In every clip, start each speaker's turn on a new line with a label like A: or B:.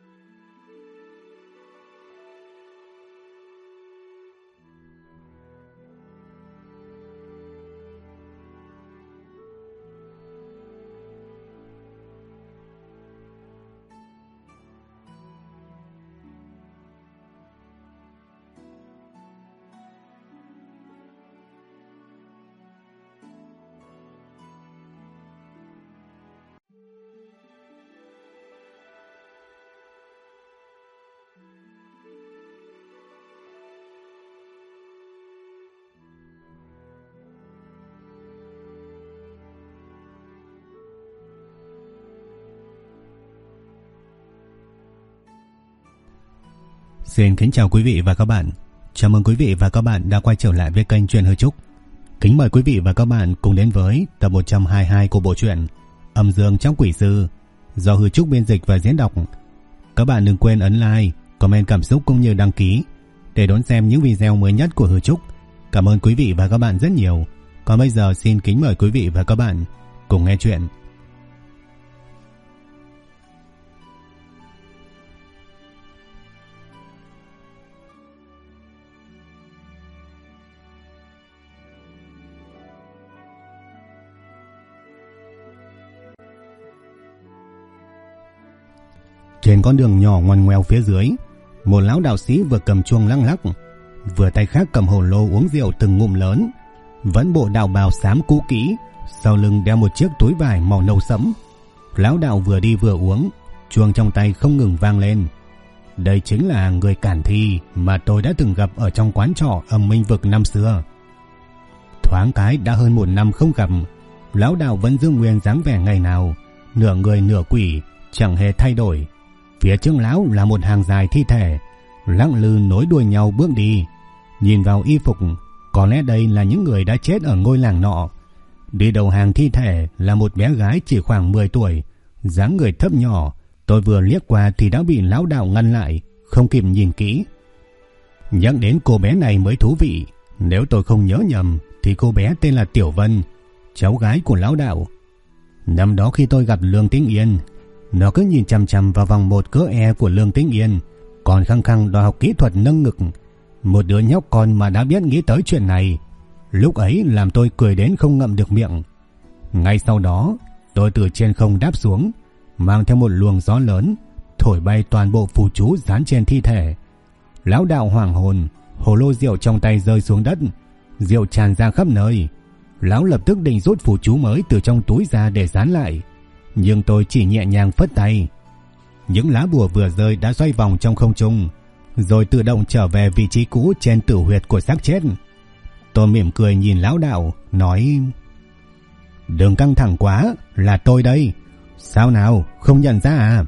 A: Xin kính chào quý vị và các bạn. Chào mừng quý vị và các bạn đã quay trở lại với kênh Truyện Hư Trúc. Kính mời quý vị và các bạn cùng đến với tập 122 của bộ truyện Âm Dương Trong Quỷ Sư do Hư Trúc biên dịch và diễn đọc. Các bạn đừng quên ấn like, comment cảm xúc cũng như đăng ký để đón xem những video mới nhất của Hư Trúc. Cảm ơn quý vị và các bạn rất nhiều. Còn bây giờ xin kính mời quý vị và các bạn cùng nghe chuyện. Trên con đường nhỏ ngoằn ngoèo phía dưới, một lão đạo sĩ vừa cầm chuông lăng lắc, vừa tay khác cầm hồ lô uống rượu từng ngụm lớn, vẫn bộ đạo bào xám cũ kỹ, sau lưng đeo một chiếc túi vải màu nâu sẫm. Lão đạo vừa đi vừa uống, chuông trong tay không ngừng vang lên. Đây chính là người Cản Thi mà tôi đã từng gặp ở trong quán trọ Âm Minh Vực năm xưa. Thoáng cái đã hơn 1 năm không gặp, lão đạo vẫn giữ nguyên dáng vẻ ngày nào, nửa người nửa quỷ, chẳng hề thay đổi. Phía trước lão là một hàng dài thi thể, lặng lư nối đuôi nhau bước đi. Nhìn vào y phục, có lẽ đây là những người đã chết ở ngôi làng nọ. Đi đầu hàng thi thể là một bé gái chỉ khoảng 10 tuổi, dáng người thấp nhỏ. Tôi vừa liếc qua thì đã bị lão đạo ngăn lại, không kịp nhìn kỹ. Nhắc đến cô bé này mới thú vị. Nếu tôi không nhớ nhầm thì cô bé tên là Tiểu Vân, cháu gái của lão đạo. Năm đó khi tôi gặp Lương Tĩnh Yên, nó cứ nhìn chằm chằm vào vòng một cỡ E của Lương Tĩnh Yên, còn khăng khăng đòi học kỹ thuật nâng ngực. Một đứa nhóc con mà đã biết nghĩ tới chuyện này, lúc ấy làm tôi cười đến không ngậm được miệng. Ngay sau đó, tôi từ trên không đáp xuống, mang theo một luồng gió lớn, thổi bay toàn bộ phù chú dán trên thi thể. Lão đạo hoảng hồn, hồ lô rượu trong tay rơi xuống đất, rượu tràn ra khắp nơi. Lão lập tức định rút phù chú mới từ trong túi ra để dán lại, nhưng tôi chỉ nhẹ nhàng phất tay. Những lá bùa vừa rơi đã xoay vòng trong không trung, rồi tự động trở về vị trí cũ trên tử huyệt của xác chết. Tôi mỉm cười nhìn lão đạo, nói: "Đừng căng thẳng quá, là tôi đây. Sao nào, không nhận ra à?"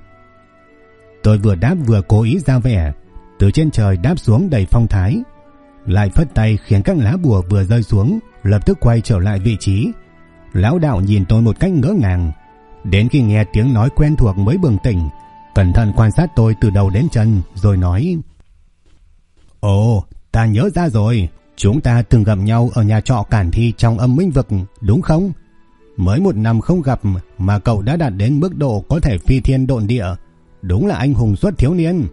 A: Tôi vừa đáp vừa cố ý ra vẻ, từ trên trời đáp xuống đầy phong thái, lại phất tay khiến các lá bùa vừa rơi xuống lập tức quay trở lại vị trí. Lão đạo nhìn tôi một cách ngỡ ngàng, đến khi nghe tiếng nói quen thuộc mới bừng tỉnh, cẩn thận quan sát tôi từ đầu đến chân rồi nói: "Ồ, ta nhớ ra rồi, chúng ta từng gặp nhau ở nhà trọ Cản Thi trong Âm Minh Vực, đúng không? Mới 1 năm không gặp mà cậu đã đạt đến mức độ có thể phi thiên độn địa, đúng là anh hùng xuất thiếu niên."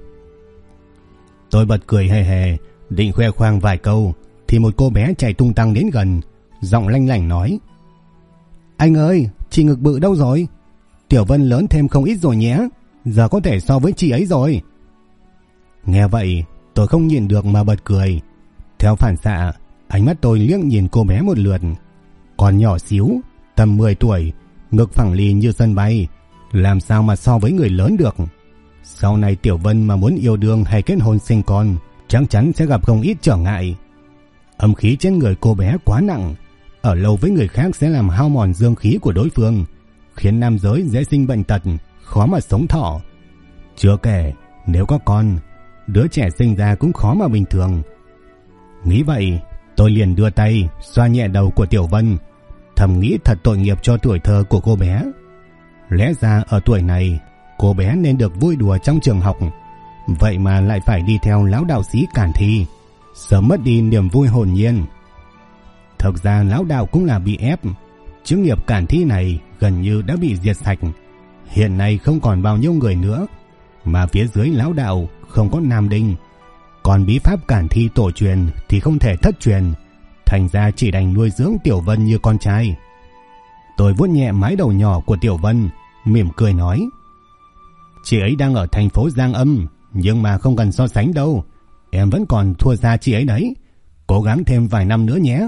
A: Tôi bật cười hề hề, định khoe khoang vài câu thì một cô bé chạy tung tăng đến gần, giọng lanh lảnh nói: "Anh ơi, chị ngực bự đâu rồi? Tiểu Vân lớn thêm không ít rồi nhé, giờ có thể so với chị ấy rồi." Nghe vậy, tôi không nhịn được mà bật cười. Theo phản xạ, ánh mắt tôi liếc nhìn cô bé một lượt. Còn nhỏ xíu, tầm 10 tuổi, ngực phẳng lì như sân bay, làm sao mà so với người lớn được. Sau này Tiểu Vân mà muốn yêu đương hay kết hôn sinh con, chắc chắn sẽ gặp không ít trở ngại. Âm khí trên người cô bé quá nặng, ở lâu với người khác sẽ làm hao mòn dương khí của đối phương, khiến nam giới dễ sinh bệnh tật, khó mà sống thọ. Chưa kể, nếu có con, đứa trẻ sinh ra cũng khó mà bình thường. Nghĩ vậy, tôi liền đưa tay xoa nhẹ đầu của Tiểu Vân, thầm nghĩ thật tội nghiệp cho tuổi thơ của cô bé. Lẽ ra ở tuổi này, cô bé nên được vui đùa trong trường học, vậy mà lại phải đi theo lão đạo sĩ Cản Thi, sớm mất đi niềm vui hồn nhiên. Thực ra lão đạo cũng là bị ép, chức nghiệp Cản Thi này gần như đã bị diệt sạch, hiện nay không còn bao nhiêu người nữa. mà phía dưới lão đạo không có nam đinh, còn bí pháp cản thi tổ truyền thì không thể thất truyền, thành ra chỉ đành nuôi dưỡng Tiểu Vân như con trai. Tôi vuốt nhẹ mái đầu nhỏ của Tiểu Vân, mỉm cười nói: Chị ấy đang ở thành phố Giang Âm, nhưng mà không cần so sánh đâu, em vẫn còn thua xa chị ấy đấy, cố gắng thêm vài năm nữa nhé.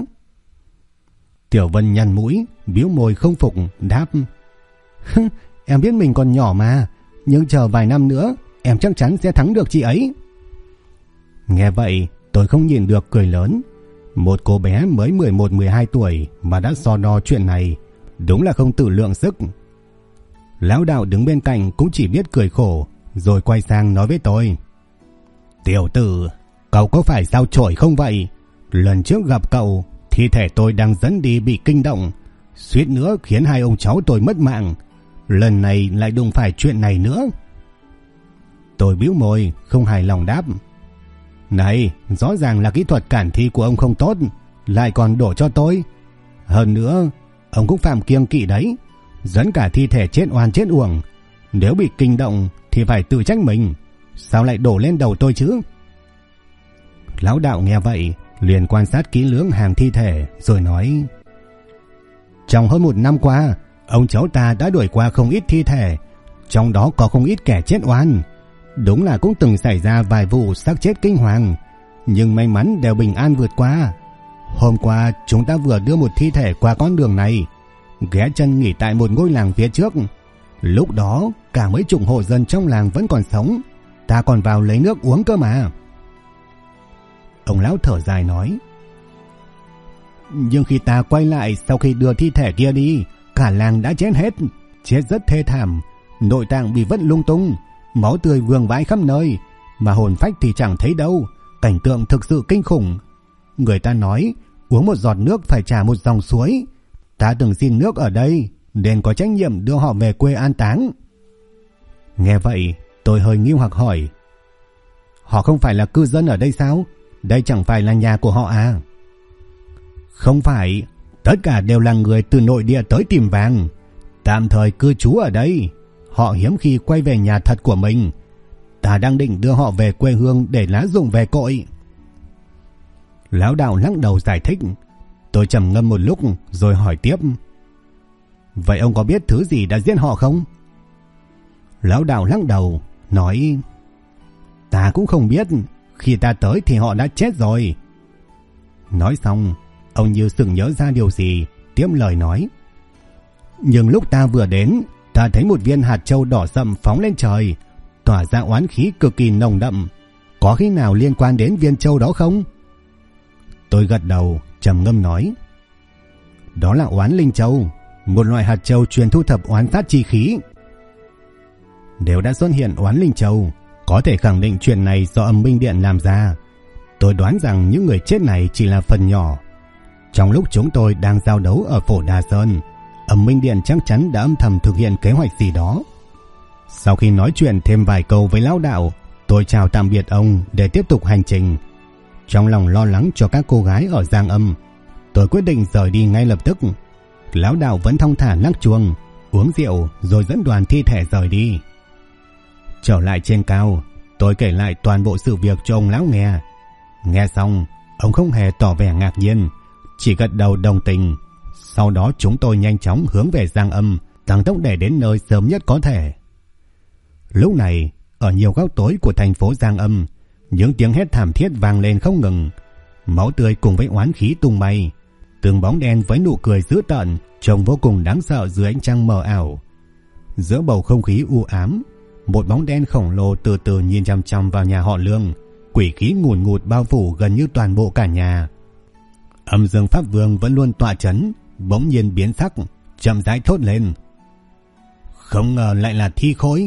A: Tiểu Vân nhăn mũi, bĩu môi không phục, đáp: Em biết mình còn nhỏ mà, nhưng chờ vài năm nữa em chắc chắn sẽ thắng được chị ấy. Nghe vậy tôi không nhìn được cười lớn. Một cô bé mới 11-12 tuổi mà đã so đo chuyện này, đúng là không tự lượng sức. Lão đạo đứng bên cạnh cũng chỉ biết cười khổ, rồi quay sang nói với tôi: Tiểu tử, cậu có phải sao chổi không vậy? Lần trước gặp cậu, thi thể tôi đang dẫn đi bị kinh động, suýt nữa khiến hai ông cháu tôi mất mạng. Lần này lại đụng phải chuyện này nữa. Tôi bĩu môi, không hài lòng đáp: Này, rõ ràng là kỹ thuật cản thi của ông không tốt, lại còn đổ cho tôi. Hơn nữa, ông cũng phạm kiêng kỵ đấy, dẫn cả thi thể chết oan chết uổng. Nếu bị kinh động thì phải tự trách mình, sao lại đổ lên đầu tôi chứ? Lão đạo nghe vậy liền quan sát kỹ lưỡng hàng thi thể rồi nói: Trong hơn 1 năm qua, ông cháu ta đã đuổi qua không ít thi thể, trong đó có không ít kẻ chết oan. Đúng là cũng từng xảy ra vài vụ xác chết kinh hoàng, nhưng may mắn đều bình an vượt qua. Hôm qua chúng ta vừa đưa một thi thể qua con đường này, ghé chân nghỉ tại một ngôi làng phía trước. Lúc đó cả mấy chục hộ dân trong làng vẫn còn sống, ta còn vào lấy nước uống cơ mà. Ông lão thở dài nói: Nhưng khi ta quay lại sau khi đưa thi thể kia đi, cả làng đã chết hết, chết rất thê thảm, nội tạng bị vứt lung tung, máu tươi vương vãi khắp nơi, mà hồn phách thì chẳng thấy đâu. Cảnh tượng thực sự kinh khủng. Người ta nói uống một giọt nước phải trả một dòng suối. Ta từng xin nước ở đây nên có trách nhiệm đưa họ về quê an táng. Nghe vậy tôi hơi nghi hoặc hỏi: Họ không phải là cư dân ở đây sao? Đây chẳng phải là nhà của họ à? Không phải, tất cả đều là người từ nội địa tới tìm vàng, tạm thời cư trú ở đây. Họ hiếm khi quay về nhà thật của mình. Ta đang định đưa họ về quê hương để lá dụng về cội. Lão đạo lắc đầu giải thích. Tôi trầm ngâm một lúc rồi hỏi tiếp: Vậy ông có biết thứ gì đã giết họ không? Lão đạo lắc đầu nói: Ta cũng không biết, khi ta tới thì họ đã chết rồi. Nói xong, ông như sực nhớ ra điều gì, tiếp lời nói: Nhưng lúc ta vừa đến, ta thấy một viên hạt châu đỏ sậm phóng lên trời, tỏa ra oán khí cực kỳ nồng đậm. Có khi nào liên quan đến viên châu đó không? Tôi gật đầu, trầm ngâm nói: Đó là oán linh châu, một loại hạt châu chuyên thu thập oán sát chi khí. Nếu đã xuất hiện oán linh châu, có thể khẳng định chuyện này do Âm Minh Điện làm ra. Tôi đoán rằng những người chết này chỉ là phần nhỏ. Trong lúc chúng tôi đang giao đấu ở Phổ Đà Sơn, Âm Minh Điện chắc chắn đã âm thầm thực hiện kế hoạch gì đó. Sau khi nói chuyện thêm vài câu với lão đạo, tôi chào tạm biệt ông để tiếp tục hành trình. Trong lòng lo lắng cho các cô gái ở Giang Âm, tôi quyết định rời đi ngay lập tức. Lão đạo vẫn thong thả lắc chuông, uống rượu rồi dẫn đoàn thi thể rời đi. Trở lại trên cao, tôi kể lại toàn bộ sự việc cho ông lão nghe. Nghe xong, ông không hề tỏ vẻ ngạc nhiên, chỉ gật đầu đồng tình. Sau đó chúng tôi nhanh chóng hướng về Giang Âm, tăng tốc để đến nơi sớm nhất có thể. Lúc này, ở nhiều góc tối của thành phố Giang Âm, những tiếng hét thảm thiết vang lên không ngừng. Máu tươi cùng với oán khí tung bay, từng bóng đen với nụ cười dữ tợn trông vô cùng đáng sợ dưới ánh trăng mờ ảo. Giữa bầu không khí u ám, một bóng đen khổng lồ từ từ nhìn chằm chằm vào nhà họ Lương, quỷ khí ngùn ngụt bao phủ gần như toàn bộ cả nhà. Âm Dương Pháp Vương vẫn luôn tọa chấn, bỗng nhiên biến sắc, chậm rãi thốt lên: Không ngờ lại là thi khối.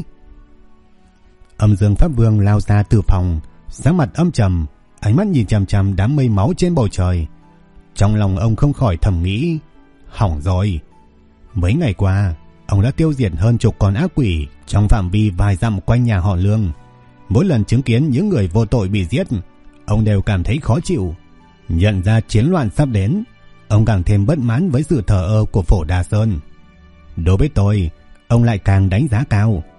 A: Âm Dương Pháp Vương lao ra từ phòng, sắc mặt âm trầm, ánh mắt nhìn chằm chằm đám mây máu trên bầu trời. Trong lòng ông không khỏi thầm nghĩ: hỏng rồi. Mấy ngày qua, ông đã tiêu diệt hơn chục con ác quỷ trong phạm vi vài dặm quanh nhà họ Lương. Mỗi lần chứng kiến những người vô tội bị giết, ông đều cảm thấy khó chịu. Nhận ra chiến loạn sắp đến, ông càng thêm bất mãn với sự thờ ơ của Phổ Đà Sơn. Đối với tôi, ông lại càng đánh giá cao.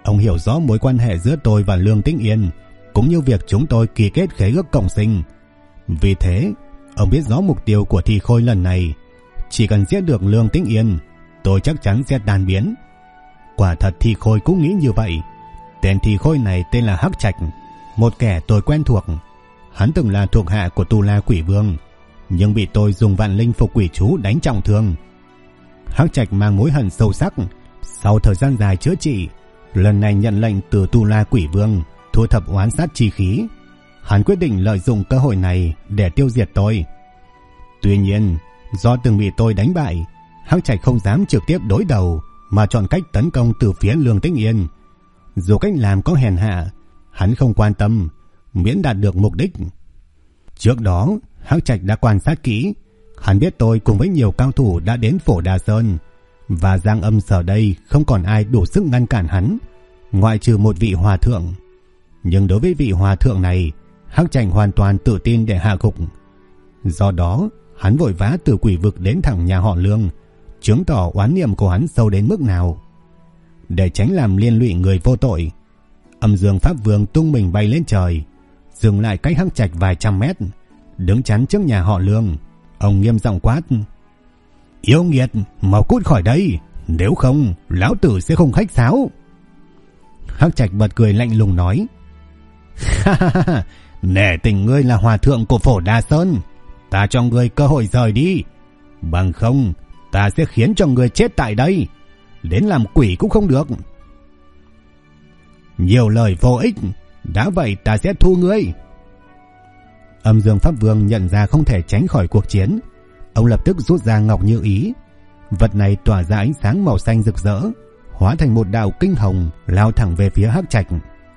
A: Ông hiểu rõ mối quan hệ giữa tôi và Lương Tĩnh Yên, cũng như việc chúng tôi ký kết khế ước cộng sinh. Vì thế, ông biết rõ mục tiêu của Thi Khôi lần này. Chỉ cần giết được Lương Tĩnh Yên, tôi chắc chắn sẽ tan biến. Quả thật Thi Khôi cũng nghĩ như vậy. Tên Thi Khôi này tên là Hắc Trạch, một kẻ tôi quen thuộc. Hắn từng là thuộc hạ của Tu La Quỷ Vương, nhưng bị tôi dùng vạn linh phục quỷ chú đánh trọng thương. Hắc Trạch mang mối hận sâu sắc. Sau thời gian dài chữa trị, lần này nhận lệnh từ Tu La Quỷ Vương thu thập oán sát chi khí. Hắn quyết định lợi dụng cơ hội này để tiêu diệt tôi. Tuy nhiên, do từng bị tôi đánh bại, Hắc Trạch không dám trực tiếp đối đầu, mà chọn cách tấn công từ phía Lương Tĩnh Yên. Dù cách làm có hèn hạ, hắn không quan tâm, miễn đạt được mục đích. Trước đó, Hắc Trạch đã quan sát kỹ. Hắn biết tôi cùng với nhiều cao thủ đã đến Phổ Đà Sơn, và Giang Âm giờ đây không còn ai đủ sức ngăn cản hắn, ngoại trừ một vị hòa thượng. Nhưng đối với vị hòa thượng này, Hắc Trạch hoàn toàn tự tin để hạ gục. Do đó, hắn vội vã từ quỷ vực đến thẳng nhà họ Lương, chứng tỏ oán niệm của hắn sâu đến mức nào. Để tránh làm liên lụy người vô tội, Âm Dương Pháp Vương tung mình bay lên trời, dừng lại cách Hắc Trạch vài trăm mét, đứng chắn trước nhà họ Lương. Ông nghiêm giọng quát: "Yêu nghiệt, mau cút khỏi đây, nếu không lão tử sẽ không khách sáo." Hắc Trạch bật cười lạnh lùng nói: "Nể tình ngươi là hòa thượng của Phổ Đà Sơn, ta cho ngươi cơ hội rời đi, bằng không ta sẽ khiến cho ngươi chết tại đây, đến làm quỷ cũng không được." "Nhiều lời vô ích, đã vậy ta sẽ thu ngươi." Âm Dương Pháp Vương nhận ra không thể tránh khỏi cuộc chiến. Ông lập tức rút ra Ngọc Như Ý. Vật này tỏa ra ánh sáng màu xanh rực rỡ, hóa thành một đạo kinh hồng lao thẳng về phía Hắc Trạch.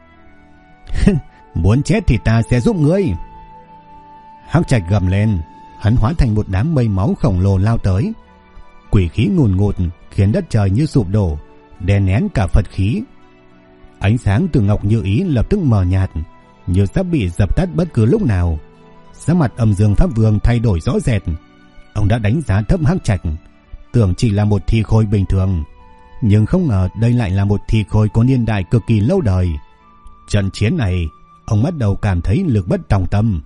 A: "Muốn chết thì ta sẽ giúp ngươi." Hắc Trạch gầm lên, hắn hóa thành một đám mây máu khổng lồ lao tới. Quỷ khí ngùn ngụt khiến đất trời như sụp đổ, đè nén cả Phật khí. Ánh sáng từ Ngọc Như Ý lập tức mờ nhạt, như sắp bị dập tắt bất cứ lúc nào. Sắc mặt Âm Dương Pháp Vương thay đổi rõ rệt. Ông đã đánh giá thấp Hắc Trạch, tưởng chỉ là một thi khôi bình thường, nhưng không ngờ đây lại là một thi khôi có niên đại cực kỳ lâu đời. Trận chiến này, ông bắt đầu cảm thấy lực bất tòng tâm.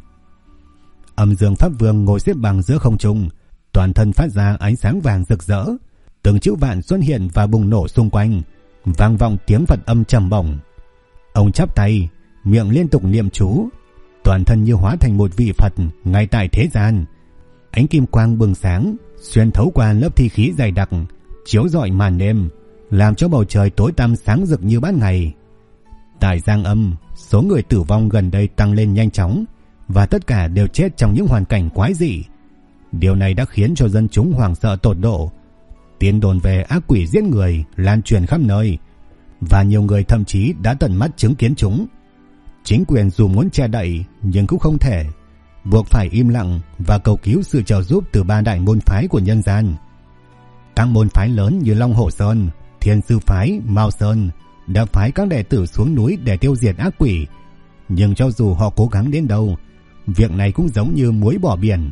A: Âm Dương Pháp Vương ngồi xếp bằng giữa không trung, toàn thân phát ra ánh sáng vàng rực rỡ, từng chữ vạn xuất hiện và bùng nổ xung quanh, vang vọng tiếng Phật âm trầm bổng. Ông chắp tay, miệng liên tục niệm chú, toàn thân như hóa thành một vị Phật ngay tại thế gian. Ánh kim quang bừng sáng, xuyên thấu qua lớp thi khí dày đặc, chiếu rọi màn đêm, làm cho bầu trời tối tăm sáng rực như ban ngày. Tại Giang Âm, số người tử vong gần đây tăng lên nhanh chóng, và tất cả đều chết trong những hoàn cảnh quái dị. Điều này đã khiến cho dân chúng hoảng sợ tột độ. Tin đồn về ác quỷ giết người lan truyền khắp nơi, và nhiều người thậm chí đã tận mắt chứng kiến chúng. Chính quyền dù muốn che đậy nhưng cũng không thể, buộc phải im lặng và cầu cứu sự trợ giúp từ ba đại môn phái của nhân gian. Các môn phái lớn như Long Hổ Sơn, Thiên Sư Phái, Mao Sơn đã phái các đệ tử xuống núi để tiêu diệt ác quỷ. Nhưng cho dù họ cố gắng đến đâu, việc này cũng giống như muối bỏ biển.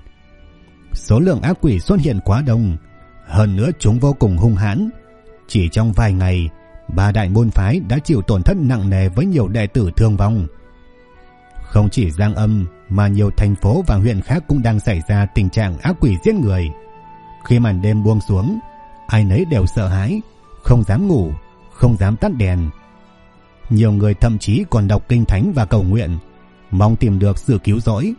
A: Số lượng ác quỷ xuất hiện quá đông, hơn nữa chúng vô cùng hung hãn. Chỉ trong vài ngày, ba đại môn phái đã chịu tổn thất nặng nề với nhiều đệ tử thương vong. Không chỉ Giang Âm mà nhiều thành phố và huyện khác cũng đang xảy ra tình trạng ác quỷ giết người. Khi màn đêm buông xuống, ai nấy đều sợ hãi, không dám ngủ, không dám tắt đèn. Nhiều người thậm chí còn đọc kinh thánh và cầu nguyện, mong tìm được sự cứu rỗi.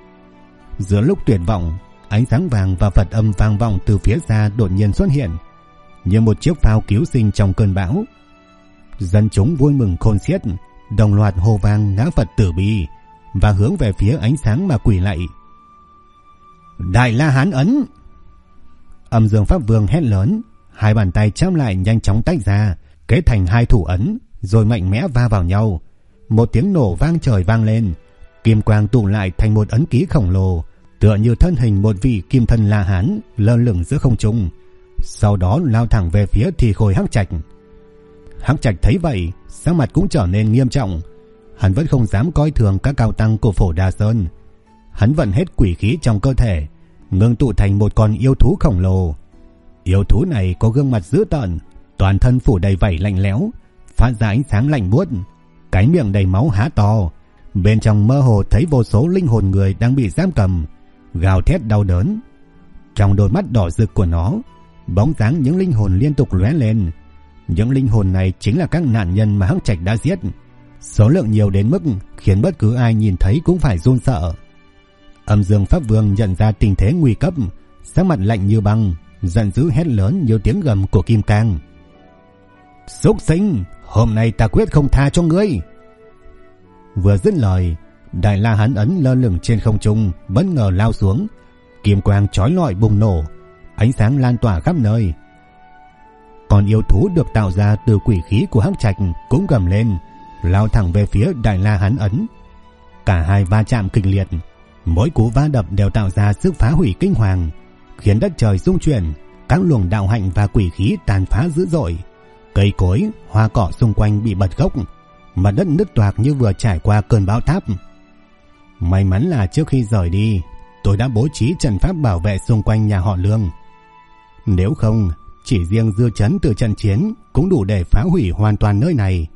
A: Giữa lúc tuyệt vọng, ánh sáng vàng và Phật âm vang vọng từ phía xa đột nhiên xuất hiện, như một chiếc phao cứu sinh trong cơn bão. Dân chúng vui mừng khôn xiết, đồng loạt hô vang ngã Phật Từ Bi và hướng về phía ánh sáng mà quỳ lạy. Đại La Hán ấn! Âm Dương Pháp Vương hét lớn, hai bàn tay chạm lại nhanh chóng tách ra, kết thành hai thủ ấn, rồi mạnh mẽ va vào nhau. Một tiếng nổ vang trời vang lên, kim quang tụ lại thành một ấn ký khổng lồ, tựa như thân hình một vị kim thân La Hán lơ lửng giữa không trung, sau đó lao thẳng về phía thi khôi Hắc Trạch. Hắc Trạch thấy vậy, sắc mặt cũng trở nên nghiêm trọng. Hắn vẫn không dám coi thường các cao tăng của Phổ Đà Sơn. Hắn vận hết quỷ khí trong cơ thể, ngưng tụ thành một con yêu thú khổng lồ. Yêu thú này có gương mặt dữ tợn, toàn thân phủ đầy vảy lạnh lẽo, phát ra ánh sáng lạnh buốt, cái miệng đầy máu há to, bên trong mơ hồ thấy vô số linh hồn người đang bị giam cầm, gào thét đau đớn. Trong đôi mắt đỏ rực của nó, bóng dáng những linh hồn liên tục lóe lên. Những linh hồn này chính là các nạn nhân mà Hắc Trạch đã giết, số lượng nhiều đến mức khiến bất cứ ai nhìn thấy cũng phải run sợ. Âm Dương Pháp Vương nhận ra tình thế nguy cấp, sắc mặt lạnh như băng, giận dữ hét lớn như tiếng gầm của Kim Cang. Súc sinh, hôm nay ta quyết không tha cho ngươi. Vừa dứt lời, Đại La Hán ấn lơ lửng trên không trung bất ngờ lao xuống, kim quang chói lọi bùng nổ, ánh sáng lan tỏa khắp nơi. Còn yêu thú được tạo ra từ quỷ khí của Hắc Trạch cũng gầm lên, lao thẳng về phía Đại La Hán ấn. Cả hai va chạm kịch liệt, mỗi cú va đập đều tạo ra sức phá hủy kinh hoàng, khiến đất trời rung chuyển, các luồng đạo hạnh và quỷ khí tàn phá dữ dội. Cây cối, hoa cỏ xung quanh bị bật gốc, mặt đất nứt toạc như vừa trải qua cơn bão táp. May mắn là trước khi rời đi, tôi đã bố trí trận pháp bảo vệ xung quanh nhà họ Lương. Nếu không, chỉ riêng dư chấn từ trận chiến cũng đủ để phá hủy hoàn toàn nơi này.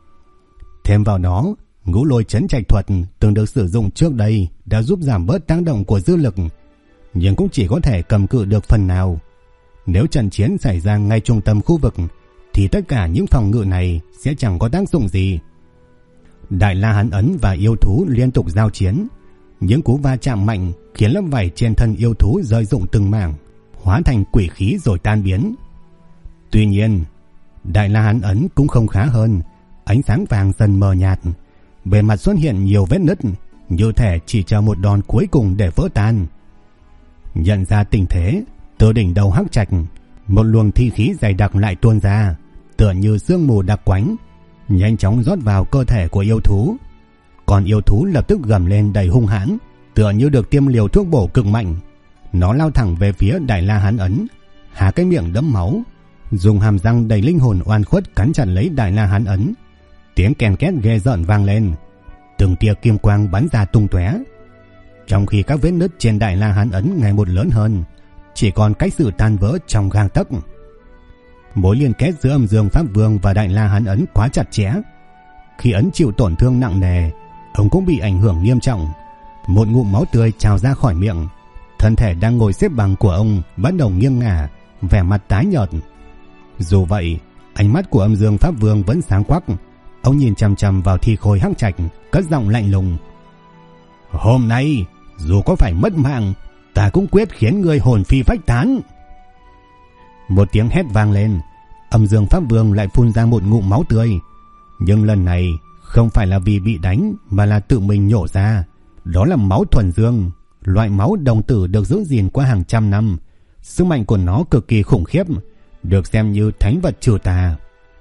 A: Thêm vào đó, ngũ lôi trấn trạch thuật từng được sử dụng trước đây đã giúp giảm bớt tác động của dư lực, nhưng cũng chỉ có thể cầm cự được phần nào. Nếu trận chiến xảy ra ngay trung tâm khu vực thì tất cả những phòng ngự này sẽ chẳng có tác dụng gì. Đại La Hán ấn và yêu thú liên tục giao chiến, những cú va chạm mạnh khiến lớp vảy trên thân yêu thú rơi rụng từng mảng, hóa thành quỷ khí rồi tan biến. Tuy nhiên, Đại La Hán ấn cũng không khá hơn, ánh sáng vàng dần mờ nhạt, bề mặt xuất hiện nhiều vết nứt, như thể chỉ chờ một đòn cuối cùng để vỡ tan. Nhận ra tình thế, từ đỉnh đầu Hắc Trạch, một luồng thi khí dày đặc lại tuôn ra, tựa như sương mù đặc quánh, nhanh chóng rót vào cơ thể của yêu thú. Còn yêu thú lập tức gầm lên đầy hung hãn, tựa như được tiêm liều thuốc bổ cực mạnh. Nó lao thẳng về phía Đại La Hán ấn, há cái miệng đẫm máu, dùng hàm răng đầy linh hồn oan khuất cắn chặt lấy Đại La Hán ấn. Tiếng kèn két ghê rợn vang lên, từng tia kim quang bắn ra tung tóe. Trong khi các vết nứt trên Đại La Hán ấn ngày một lớn hơn, chỉ còn cách sự tan vỡ trong gang tấc. Mối liên kết giữa Âm Dương Pháp Vương và Đại La Hán ấn quá chặt chẽ. Khi ấn chịu tổn thương nặng nề, ông cũng bị ảnh hưởng nghiêm trọng. Một ngụm máu tươi trào ra khỏi miệng, thân thể đang ngồi xếp bằng của ông bắt đầu nghiêng ngả, vẻ mặt tái nhợt. Dù vậy, ánh mắt của Âm Dương Pháp Vương vẫn sáng quắc. Ông nhìn chằm chằm vào thi khôi Hắc Trạch, cất giọng lạnh lùng. Hôm nay, dù có phải mất mạng, ta cũng quyết khiến người hồn phi phách tán. Một tiếng hét vang lên, Âm Dương Pháp Vương lại phun ra một ngụm máu tươi. Nhưng lần này không phải là vì bị đánh, mà là tự mình nhổ ra. Đó là máu thuần dương, loại máu đồng tử được giữ gìn qua hàng trăm năm. Sức mạnh của nó cực kỳ khủng khiếp, được xem như thánh vật trừ tà.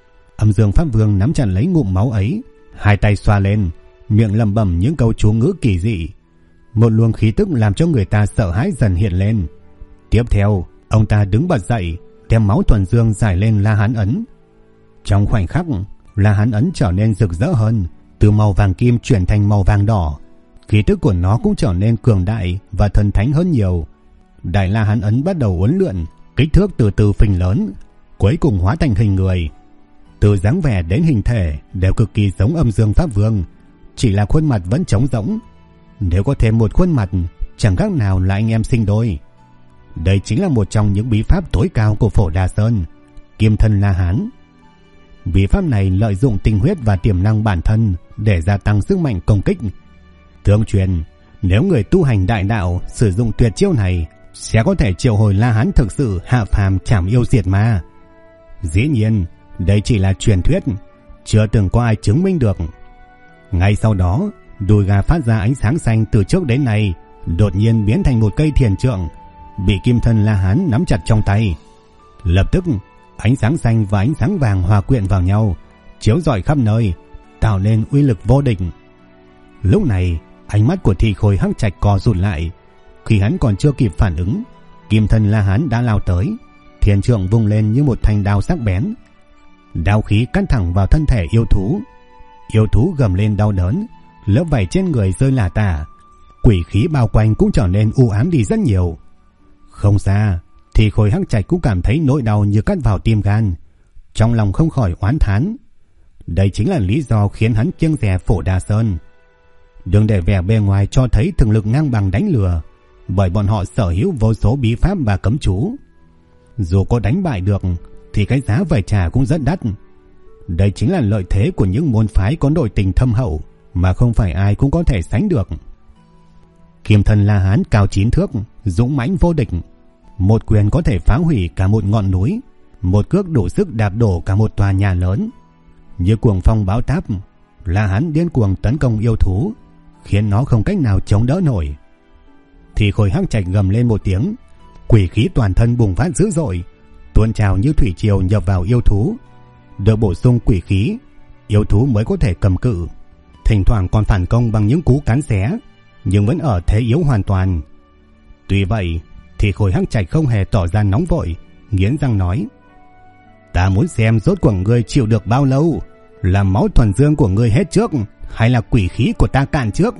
A: Âm Dương Pháp Vương nắm chặt lấy ngụm máu ấy, hai tay xoa lên, miệng lẩm bẩm những câu chú ngữ kỳ dị. Một luồng khí tức làm cho người ta sợ hãi dần hiện lên. Tiếp theo, ông ta đứng bật dậy, đem máu thuần dương rải lên La Hán ấn. Trong khoảnh khắc, La Hán ấn trở nên rực rỡ hơn, từ màu vàng kim chuyển thành màu vàng đỏ. Khí tức của nó cũng trở nên cường đại và thần thánh hơn nhiều. Đại La Hán ấn bắt đầu uốn lượn, kích thước từ từ phình lớn, cuối cùng hóa thành hình người. Từ dáng vẻ đến hình thể đều cực kỳ giống Âm Dương Pháp Vương, chỉ là khuôn mặt vẫn trống rỗng. Nếu có thêm một khuôn mặt, chẳng khác nào là anh em sinh đôi. Đây chính là một trong những bí pháp tối cao của Phổ Đà Sơn, Kim Thân La Hán. Bí pháp này lợi dụng tinh huyết và tiềm năng bản thân để gia tăng sức mạnh công kích. Tương truyền, nếu người tu hành đại đạo sử dụng tuyệt chiêu này, sẽ có thể triệu hồi La Hán thực sự hạ phàm trảm yêu diệt ma. Dĩ nhiên, đây chỉ là truyền thuyết, chưa từng có ai chứng minh được. Ngay sau đó, đùi gà phát ra ánh sáng xanh từ trước đến nay đột nhiên biến thành một cây thiền trượng, bị Kim Thân La Hán nắm chặt trong tay. Lập tức, ánh sáng xanh và ánh sáng vàng hòa quyện vào nhau, chiếu rọi khắp nơi, tạo nên uy lực vô địch. Lúc này, ánh mắt của thi khôi Hắc Trạch co rụt lại. Khi hắn còn chưa kịp phản ứng, Kim Thân La Hán đã lao tới, thiền trượng vung lên như một thanh đao sắc bén. Đao khí cắt thẳng vào thân thể yêu thú. Yêu thú gầm lên đau đớn, lớp vảy trên người rơi lả tả, quỷ khí bao quanh cũng trở nên u ám đi rất nhiều. Không xa, thì khối Hắc Trạch cũng cảm thấy nỗi đau như cắt vào tim gan, trong lòng không khỏi oán thán. Đây chính là lý do khiến hắn kiêng dè Phổ Đa Sơn. Đừng để vẻ bề ngoài cho thấy thực lực ngang bằng đánh lừa, bởi bọn họ sở hữu vô số bí pháp và cấm chú. Dù có đánh bại được thì cái giá phải trả cũng rất đắt. Đây chính là lợi thế của những môn phái có nội tình thâm hậu mà không phải ai cũng có thể sánh được. Kim Thân La Hán cao 9 thước, dũng mãnh vô địch. Một quyền có thể phá hủy cả một ngọn núi, một cước đủ sức đạp đổ cả một tòa nhà lớn. Như cuồng phong bão táp, La Hán điên cuồng tấn công yêu thú, khiến nó không cách nào chống đỡ nổi. Thì Khôi Hắc Trạch gầm lên một tiếng, quỷ khí toàn thân bùng phát dữ dội, tuôn trào như thủy triều nhập vào yêu thú. Được bổ sung quỷ khí, yêu thú mới có thể cầm cự. Thỉnh thoảng còn phản công bằng những cú cắn xé, nhưng vẫn ở thế yếu hoàn toàn. Tuy vậy thì Khôi Hắc Trạch không hề tỏ ra nóng vội, nghiến răng nói: "Ta muốn xem rốt cuộc ngươi chịu được bao lâu, là máu thuần dương của ngươi hết trước hay là quỷ khí của ta cạn trước?"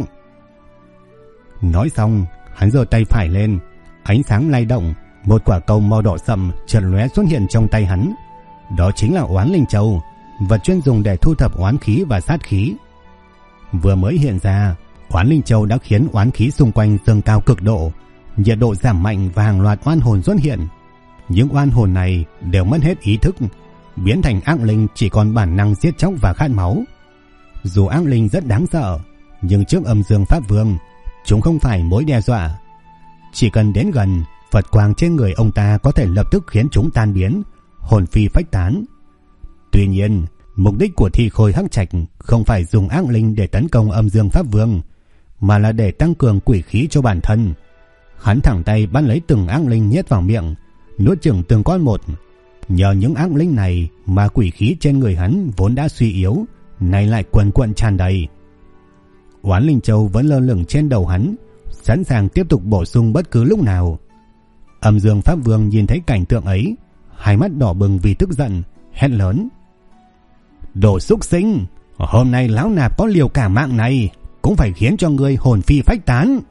A: Nói xong, hắn giơ tay phải lên, ánh sáng lay động, một quả cầu màu đỏ sậm chợt lóe xuất hiện trong tay hắn. Đó chính là Oán Linh Châu, vật chuyên dùng để thu thập oán khí và sát khí. Vừa mới hiện ra, Oán Linh Châu đã khiến oán khí xung quanh dâng cao cực độ, nhiệt độ giảm mạnh và hàng loạt oan hồn xuất hiện. Những oan hồn này đều mất hết ý thức, biến thành ác linh chỉ còn bản năng giết chóc và khát máu. Dù ác linh rất đáng sợ, nhưng trước Âm Dương Pháp Vương, chúng không phải mối đe dọa. Chỉ cần đến gần, Phật quang trên người ông ta có thể lập tức khiến chúng tan biến, hồn phi phách tán. Tuy nhiên, mục đích của Thi Khôi Hắc Trạch không phải dùng ác linh để tấn công Âm Dương Pháp Vương, mà là để tăng cường quỷ khí cho bản thân. Hắn thẳng tay bắt lấy từng ác linh nhét vào miệng, nuốt chửng từng con một. Nhờ những ác linh này mà quỷ khí trên người hắn vốn đã suy yếu, nay lại quần quận tràn đầy. Oán Linh Châu vẫn lơ lửng trên đầu hắn, sẵn sàng tiếp tục bổ sung bất cứ lúc nào. Âm Dương Pháp Vương nhìn thấy cảnh tượng ấy, hai mắt đỏ bừng vì tức giận, hét lớn: "Đồ súc sinh, hôm nay lão nạp có liều cả mạng này cũng phải khiến cho ngươi hồn phi phách tán."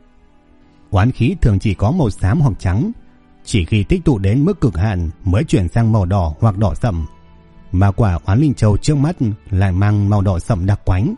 A: Oán khí thường chỉ có màu xám hoặc trắng, chỉ khi tích tụ đến mức cực hạn mới chuyển sang màu đỏ hoặc đỏ sậm, mà quả Oán Linh Châu trước mắt lại mang màu đỏ sậm đặc quánh.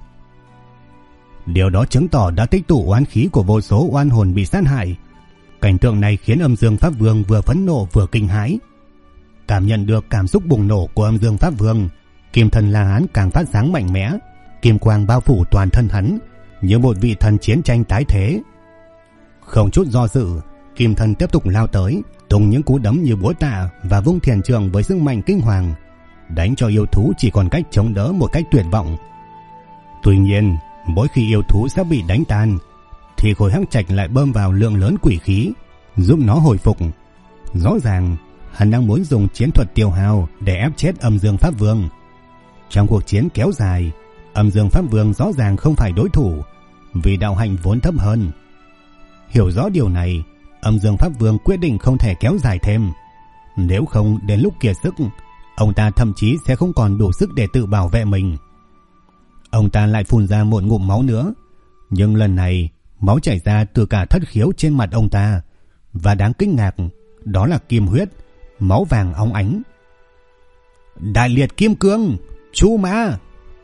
A: Điều đó chứng tỏ đã tích tụ oán khí của vô số oan hồn bị sát hại. Cảnh tượng này khiến Âm Dương Pháp Vương vừa phẫn nộ vừa kinh hãi. Cảm nhận được cảm xúc bùng nổ của Âm Dương Pháp Vương, Kim Thân La Hán càng phát sáng mạnh mẽ, kim quang bao phủ toàn thân hắn như một vị thần chiến tranh tái thế. Không chút do dự, Kim Thân tiếp tục lao tới, tung những cú đấm như búa tạ và vung thiền trường với sức mạnh kinh hoàng, đánh cho yêu thú chỉ còn cách chống đỡ một cách tuyệt vọng. Tuy nhiên, mỗi khi yêu thú sắp bị đánh tan, thì Khôi Hắc Trạch lại bơm vào lượng lớn quỷ khí, giúp nó hồi phục. Rõ ràng, hắn đang muốn dùng chiến thuật tiêu hao để ép chết Âm Dương Pháp Vương. Trong cuộc chiến kéo dài, Âm Dương Pháp Vương rõ ràng không phải đối thủ, vì đạo hạnh vốn thấp hơn. Hiểu rõ điều này, Âm Dương Pháp Vương quyết định không thể kéo dài thêm. Nếu không, đến lúc kiệt sức, ông ta thậm chí sẽ không còn đủ sức để tự bảo vệ mình. Ông ta lại phun ra một ngụm máu nữa, nhưng lần này máu chảy ra từ cả thất khiếu trên mặt ông ta, và đáng kinh ngạc, đó là kim huyết, máu vàng óng ánh. "Đại liệt kim cương, chu ma!"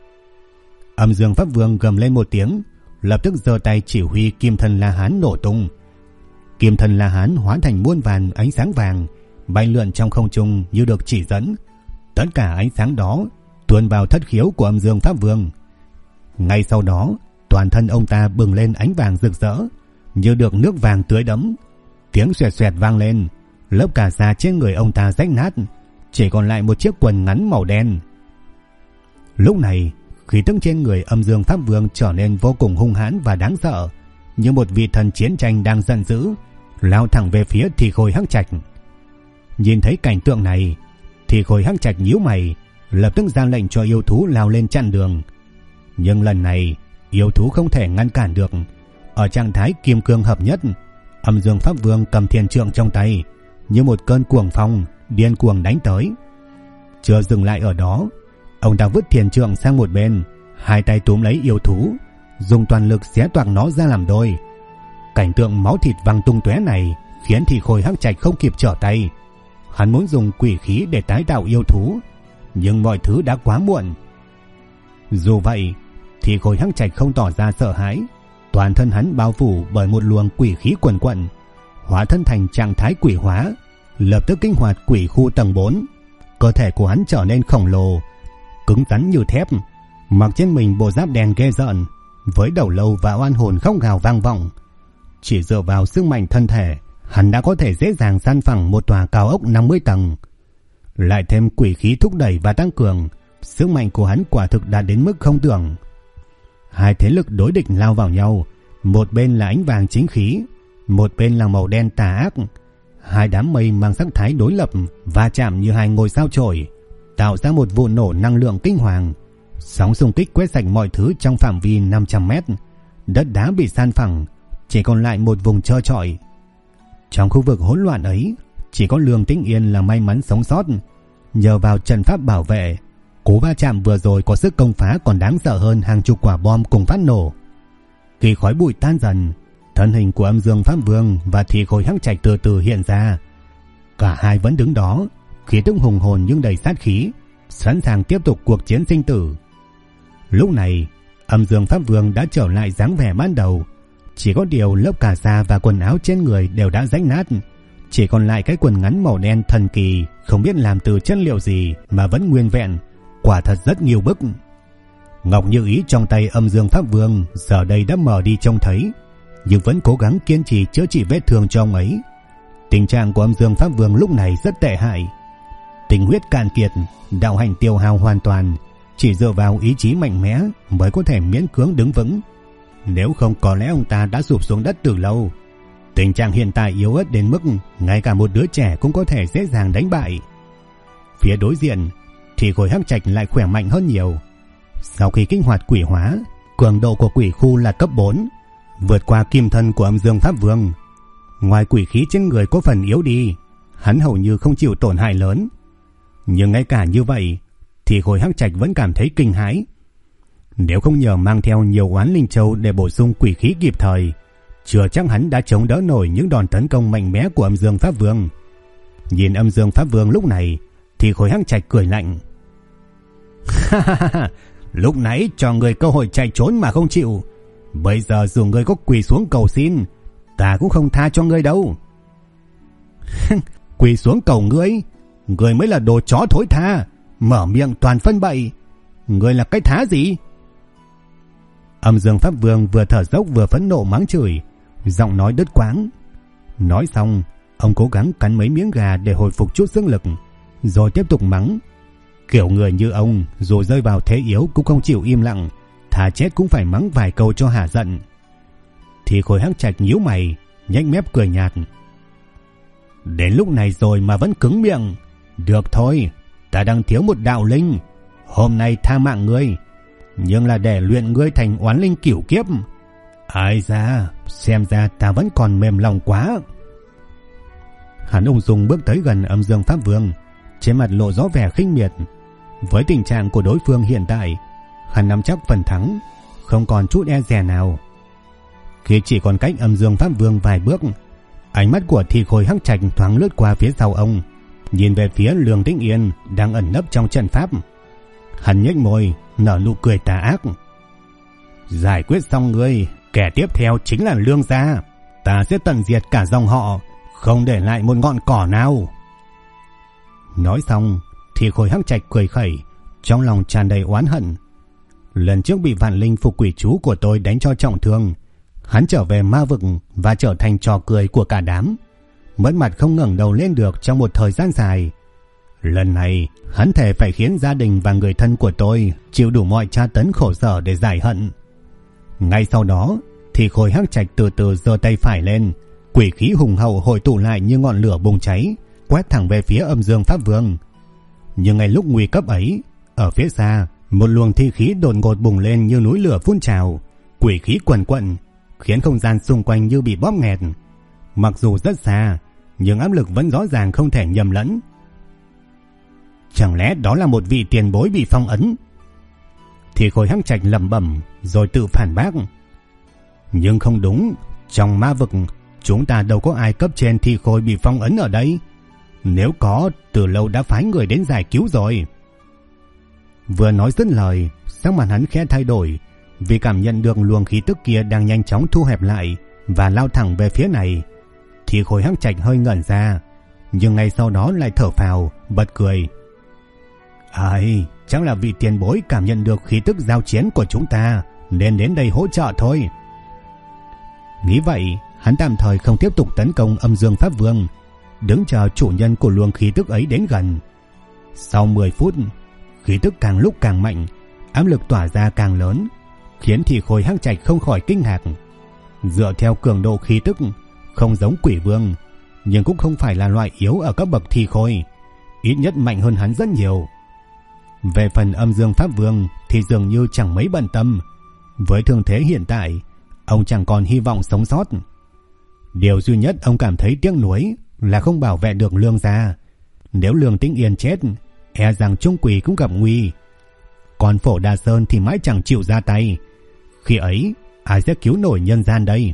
A: Âm Dương Pháp Vương gầm lên một tiếng, lập tức giơ tay chỉ huy Kim Thân La Hán nổ tung. Kim Thân La Hán hóa thành muôn vàn ánh sáng vàng, bay lượn trong không trung như được chỉ dẫn. Tất cả ánh sáng đó tuôn vào thất khiếu của Âm Dương Pháp Vương. Ngay sau đó, toàn thân ông ta bừng lên ánh vàng rực rỡ, như được nước vàng tưới đẫm. Tiếng xoẹt xoẹt vang lên, lớp cà sa trên người ông ta rách nát, chỉ còn lại một chiếc quần ngắn màu đen. Lúc này, khí tức trên người Âm Dương Pháp Vương trở nên vô cùng hung hãn và đáng sợ, như một vị thần chiến tranh đang giận dữ, lao thẳng về phía Thi Khôi Hắc Trạch. Nhìn thấy cảnh tượng này, Thi Khôi Hắc Trạch nhíu mày, lập tức ra lệnh cho yêu thú lao lên chặn đường. Nhưng lần này, yêu thú không thể ngăn cản được. Ở trạng thái kim cương hợp nhất, Âm Dương Pháp Vương cầm thiền trượng trong tay, như một cơn cuồng phong điên cuồng đánh tới. Chưa dừng lại ở đó, ông ta vứt thiền trượng sang một bên, hai tay túm lấy yêu thú, dùng toàn lực xé toạc nó ra làm đôi. Cảnh tượng máu thịt văng tung tóe này khiến Thi Khôi Hắc Trạch không kịp trở tay. Hắn muốn dùng quỷ khí để tái tạo yêu thú, nhưng mọi thứ đã quá muộn. Dù vậy thì Khối Hắc Trạch không tỏ ra sợ hãi, toàn thân hắn bao phủ bởi một luồng quỷ khí quần quận, hóa thân thành trạng thái quỷ hóa, lập tức kích hoạt quỷ khu tầng 4. Cơ thể của hắn trở nên khổng lồ, cứng rắn như thép, mặc trên mình bộ giáp đen ghê rợn, với đầu lâu và oan hồn khóc gào vang vọng. Chỉ dựa vào sức mạnh thân thể, hắn đã có thể dễ dàng san phẳng một tòa cao ốc 50 tầng. Lại thêm quỷ khí thúc đẩy và tăng cường, sức mạnh của hắn quả thực đạt đến mức không tưởng. Hai thế lực đối địch lao vào nhau, một bên là ánh vàng chính khí, một bên là màu đen tà ác. Hai đám mây mang sắc thái đối lập va chạm như hai ngôi sao chổi, tạo ra một vụ nổ năng lượng kinh hoàng. Sóng xung kích quét sạch mọi thứ trong phạm vi 500 mét, đất đá bị san phẳng, chỉ còn lại một vùng trơ trọi. Trong khu vực hỗn loạn ấy, chỉ có Lương Tĩnh Yên là may mắn sống sót. Nhờ vào trận pháp bảo vệ, cú va chạm vừa rồi có sức công phá còn đáng sợ hơn hàng chục quả bom cùng phát nổ. Khi khói bụi tan dần, thân hình của Âm Dương Pháp Vương và Thi Khối Hắc Trạch từ từ hiện ra. Cả hai vẫn đứng đó, khí tức hùng hồn nhưng đầy sát khí, sẵn sàng tiếp tục cuộc chiến sinh tử. Lúc này, Âm Dương Pháp Vương đã trở lại dáng vẻ ban đầu, chỉ có điều lớp cà sa và quần áo trên người đều đã rách nát, chỉ còn lại cái quần ngắn màu đen thần kỳ, không biết làm từ chất liệu gì mà vẫn nguyên vẹn, quả thật rất nghiêu bức. Ngọc Như Ý trong tay Âm Dương Pháp Vương giờ đây đã mờ đi trông thấy, nhưng vẫn cố gắng kiên trì chữa trị vết thương cho ông ấy. Tình trạng của Âm Dương Pháp Vương lúc này rất tệ hại, tình huyết cạn kiệt, đạo hành tiêu hao hoàn toàn, chỉ dựa vào ý chí mạnh mẽ mới có thể miễn cưỡng đứng vững. Nếu không có lẽ ông ta đã sụp xuống đất từ lâu. Tình trạng hiện tại yếu ớt đến mức ngay cả một đứa trẻ cũng có thể dễ dàng đánh bại. Phía đối diện thì Khối Hắc Trạch lại khỏe mạnh hơn nhiều. Sau khi kích hoạt quỷ hóa, cường độ của quỷ khu là cấp 4, vượt qua kim thân của Âm Dương Pháp Vương. Ngoài quỷ khí trên người có phần yếu đi, hắn hầu như không chịu tổn hại lớn. Nhưng ngay cả như vậy thì Khối Hắc Trạch vẫn cảm thấy kinh hãi. Nếu không nhờ mang theo nhiều oán linh châu để bổ sung quỷ khí kịp thời, chưa chắc hắn đã chống đỡ nổi những đòn tấn công mạnh mẽ của Âm Dương Pháp Vương. Nhìn Âm Dương Pháp Vương lúc này thì Khối Hắc Trạch cười lạnh. Lúc nãy cho người cơ hội chạy trốn mà không chịu, bây giờ dù người có quỳ xuống cầu xin, ta cũng không tha cho ngươi đâu. Quỳ xuống cầu ngươi mới là đồ chó thối tha, mở miệng toàn phân bậy. Ngươi là cái thá gì? Âm Dương Pháp Vương vừa thở dốc vừa phẫn nộ mắng chửi, giọng nói đứt quãng. Nói xong, ông cố gắng cắn mấy miếng gà để hồi phục chút sức lực, rồi tiếp tục mắng. Kiểu người như ông dù rơi vào thế yếu cũng không chịu im lặng, thà chết cũng phải mắng vài câu cho hả giận. Thì Khối Hắc Trạch nhíu mày, nhếch mép cười nhạt. Đến lúc này rồi mà vẫn cứng miệng. Được thôi, ta đang thiếu một đạo linh, hôm nay tha mạng ngươi, nhưng là để luyện ngươi thành oán linh cửu kiếp. Ai ra, xem ra ta vẫn còn mềm lòng quá. Hắn ung dung bước tới gần Âm Dương Pháp Vương, trên mặt lộ rõ vẻ khinh miệt. Với tình trạng của đối phương hiện tại, hắn nắm chắc phần thắng, không còn chút e dè nào. Khi chỉ còn cách Âm Dương Pháp Vương vài bước, ánh mắt của Thi Khối Hắc Trạch thoáng lướt qua phía sau ông, nhìn về phía Lương Tĩnh Yên đang ẩn nấp trong trận pháp. Hắn nhếch môi, nở nụ cười tà ác. Giải quyết xong ngươi, kẻ tiếp theo chính là Lương gia. Ta sẽ tận diệt cả dòng họ, không để lại một ngọn cỏ nào. Nói xong thì Khối Hắc Trạch cười khẩy, trong lòng tràn đầy oán hận. Lần trước bị vạn linh phục quỷ chú của tôi đánh cho trọng thương, hắn trở về ma vực và trở thành trò cười của cả đám, mất mặt không ngẩng đầu lên được trong một thời gian dài. Lần này hắn thề phải khiến gia đình và người thân của tôi chịu đủ mọi tra tấn khổ sở để giải hận. Ngay sau đó thì Khối Hắc Trạch từ từ giơ tay phải lên, quỷ khí hùng hậu hội tụ lại như ngọn lửa bùng cháy, quét thẳng về phía Âm Dương Pháp Vương. Nhưng ngay lúc nguy cấp ấy, ở phía xa, một luồng thi khí đột ngột bùng lên như núi lửa phun trào, quỷ khí quần quận, khiến không gian xung quanh như bị bóp nghẹt. Mặc dù rất xa, nhưng áp lực vẫn rõ ràng không thể nhầm lẫn. Chẳng lẽ đó là một vị tiền bối bị phong ấn? Thì Khối Hắc Trạch lẩm bẩm rồi tự phản bác. Nhưng không đúng, trong ma vực chúng ta đâu có ai cấp trên Thi Khối bị phong ấn ở đây. Nếu có, từ lâu đã phái người đến giải cứu rồi. Vừa nói dứt lời, sắc mặt hắn khẽ thay đổi, vì cảm nhận được luồng khí tức kia đang nhanh chóng thu hẹp lại và lao thẳng về phía này. Thì Khôi Hắc Trạch hơi ngẩn ra, nhưng ngay sau đó lại thở phào, bật cười. Ai, chắc là vị tiền bối cảm nhận được khí tức giao chiến của chúng ta nên đến đây hỗ trợ thôi. Nghĩ vậy, hắn tạm thời không tiếp tục tấn công Âm Dương Pháp Vương, đứng chờ chủ nhân của luồng khí tức ấy đến gần. Sau 10 phút, khí tức càng lúc càng mạnh, áp lực tỏa ra càng lớn, khiến Thì Khôi Hắc Trạch không khỏi kinh ngạc. Dựa theo cường độ khí tức, không giống Quỷ Vương, nhưng cũng không phải là loại yếu ở cấp bậc Thì Khôi, ít nhất mạnh hơn hắn rất nhiều. Về phần Âm Dương Pháp Vương thì dường như chẳng mấy bận tâm. Với thương thế hiện tại, ông chẳng còn hy vọng sống sót. Điều duy nhất ông cảm thấy tiếc nuối là không bảo vệ được Lương gia. Nếu Lương Tĩnh Yên chết, e rằng Trung Quỷ cũng gặp nguy. Còn Phổ Đà Sơn thì mãi chẳng chịu ra tay. Khi ấy, ai sẽ cứu nổi nhân gian đây?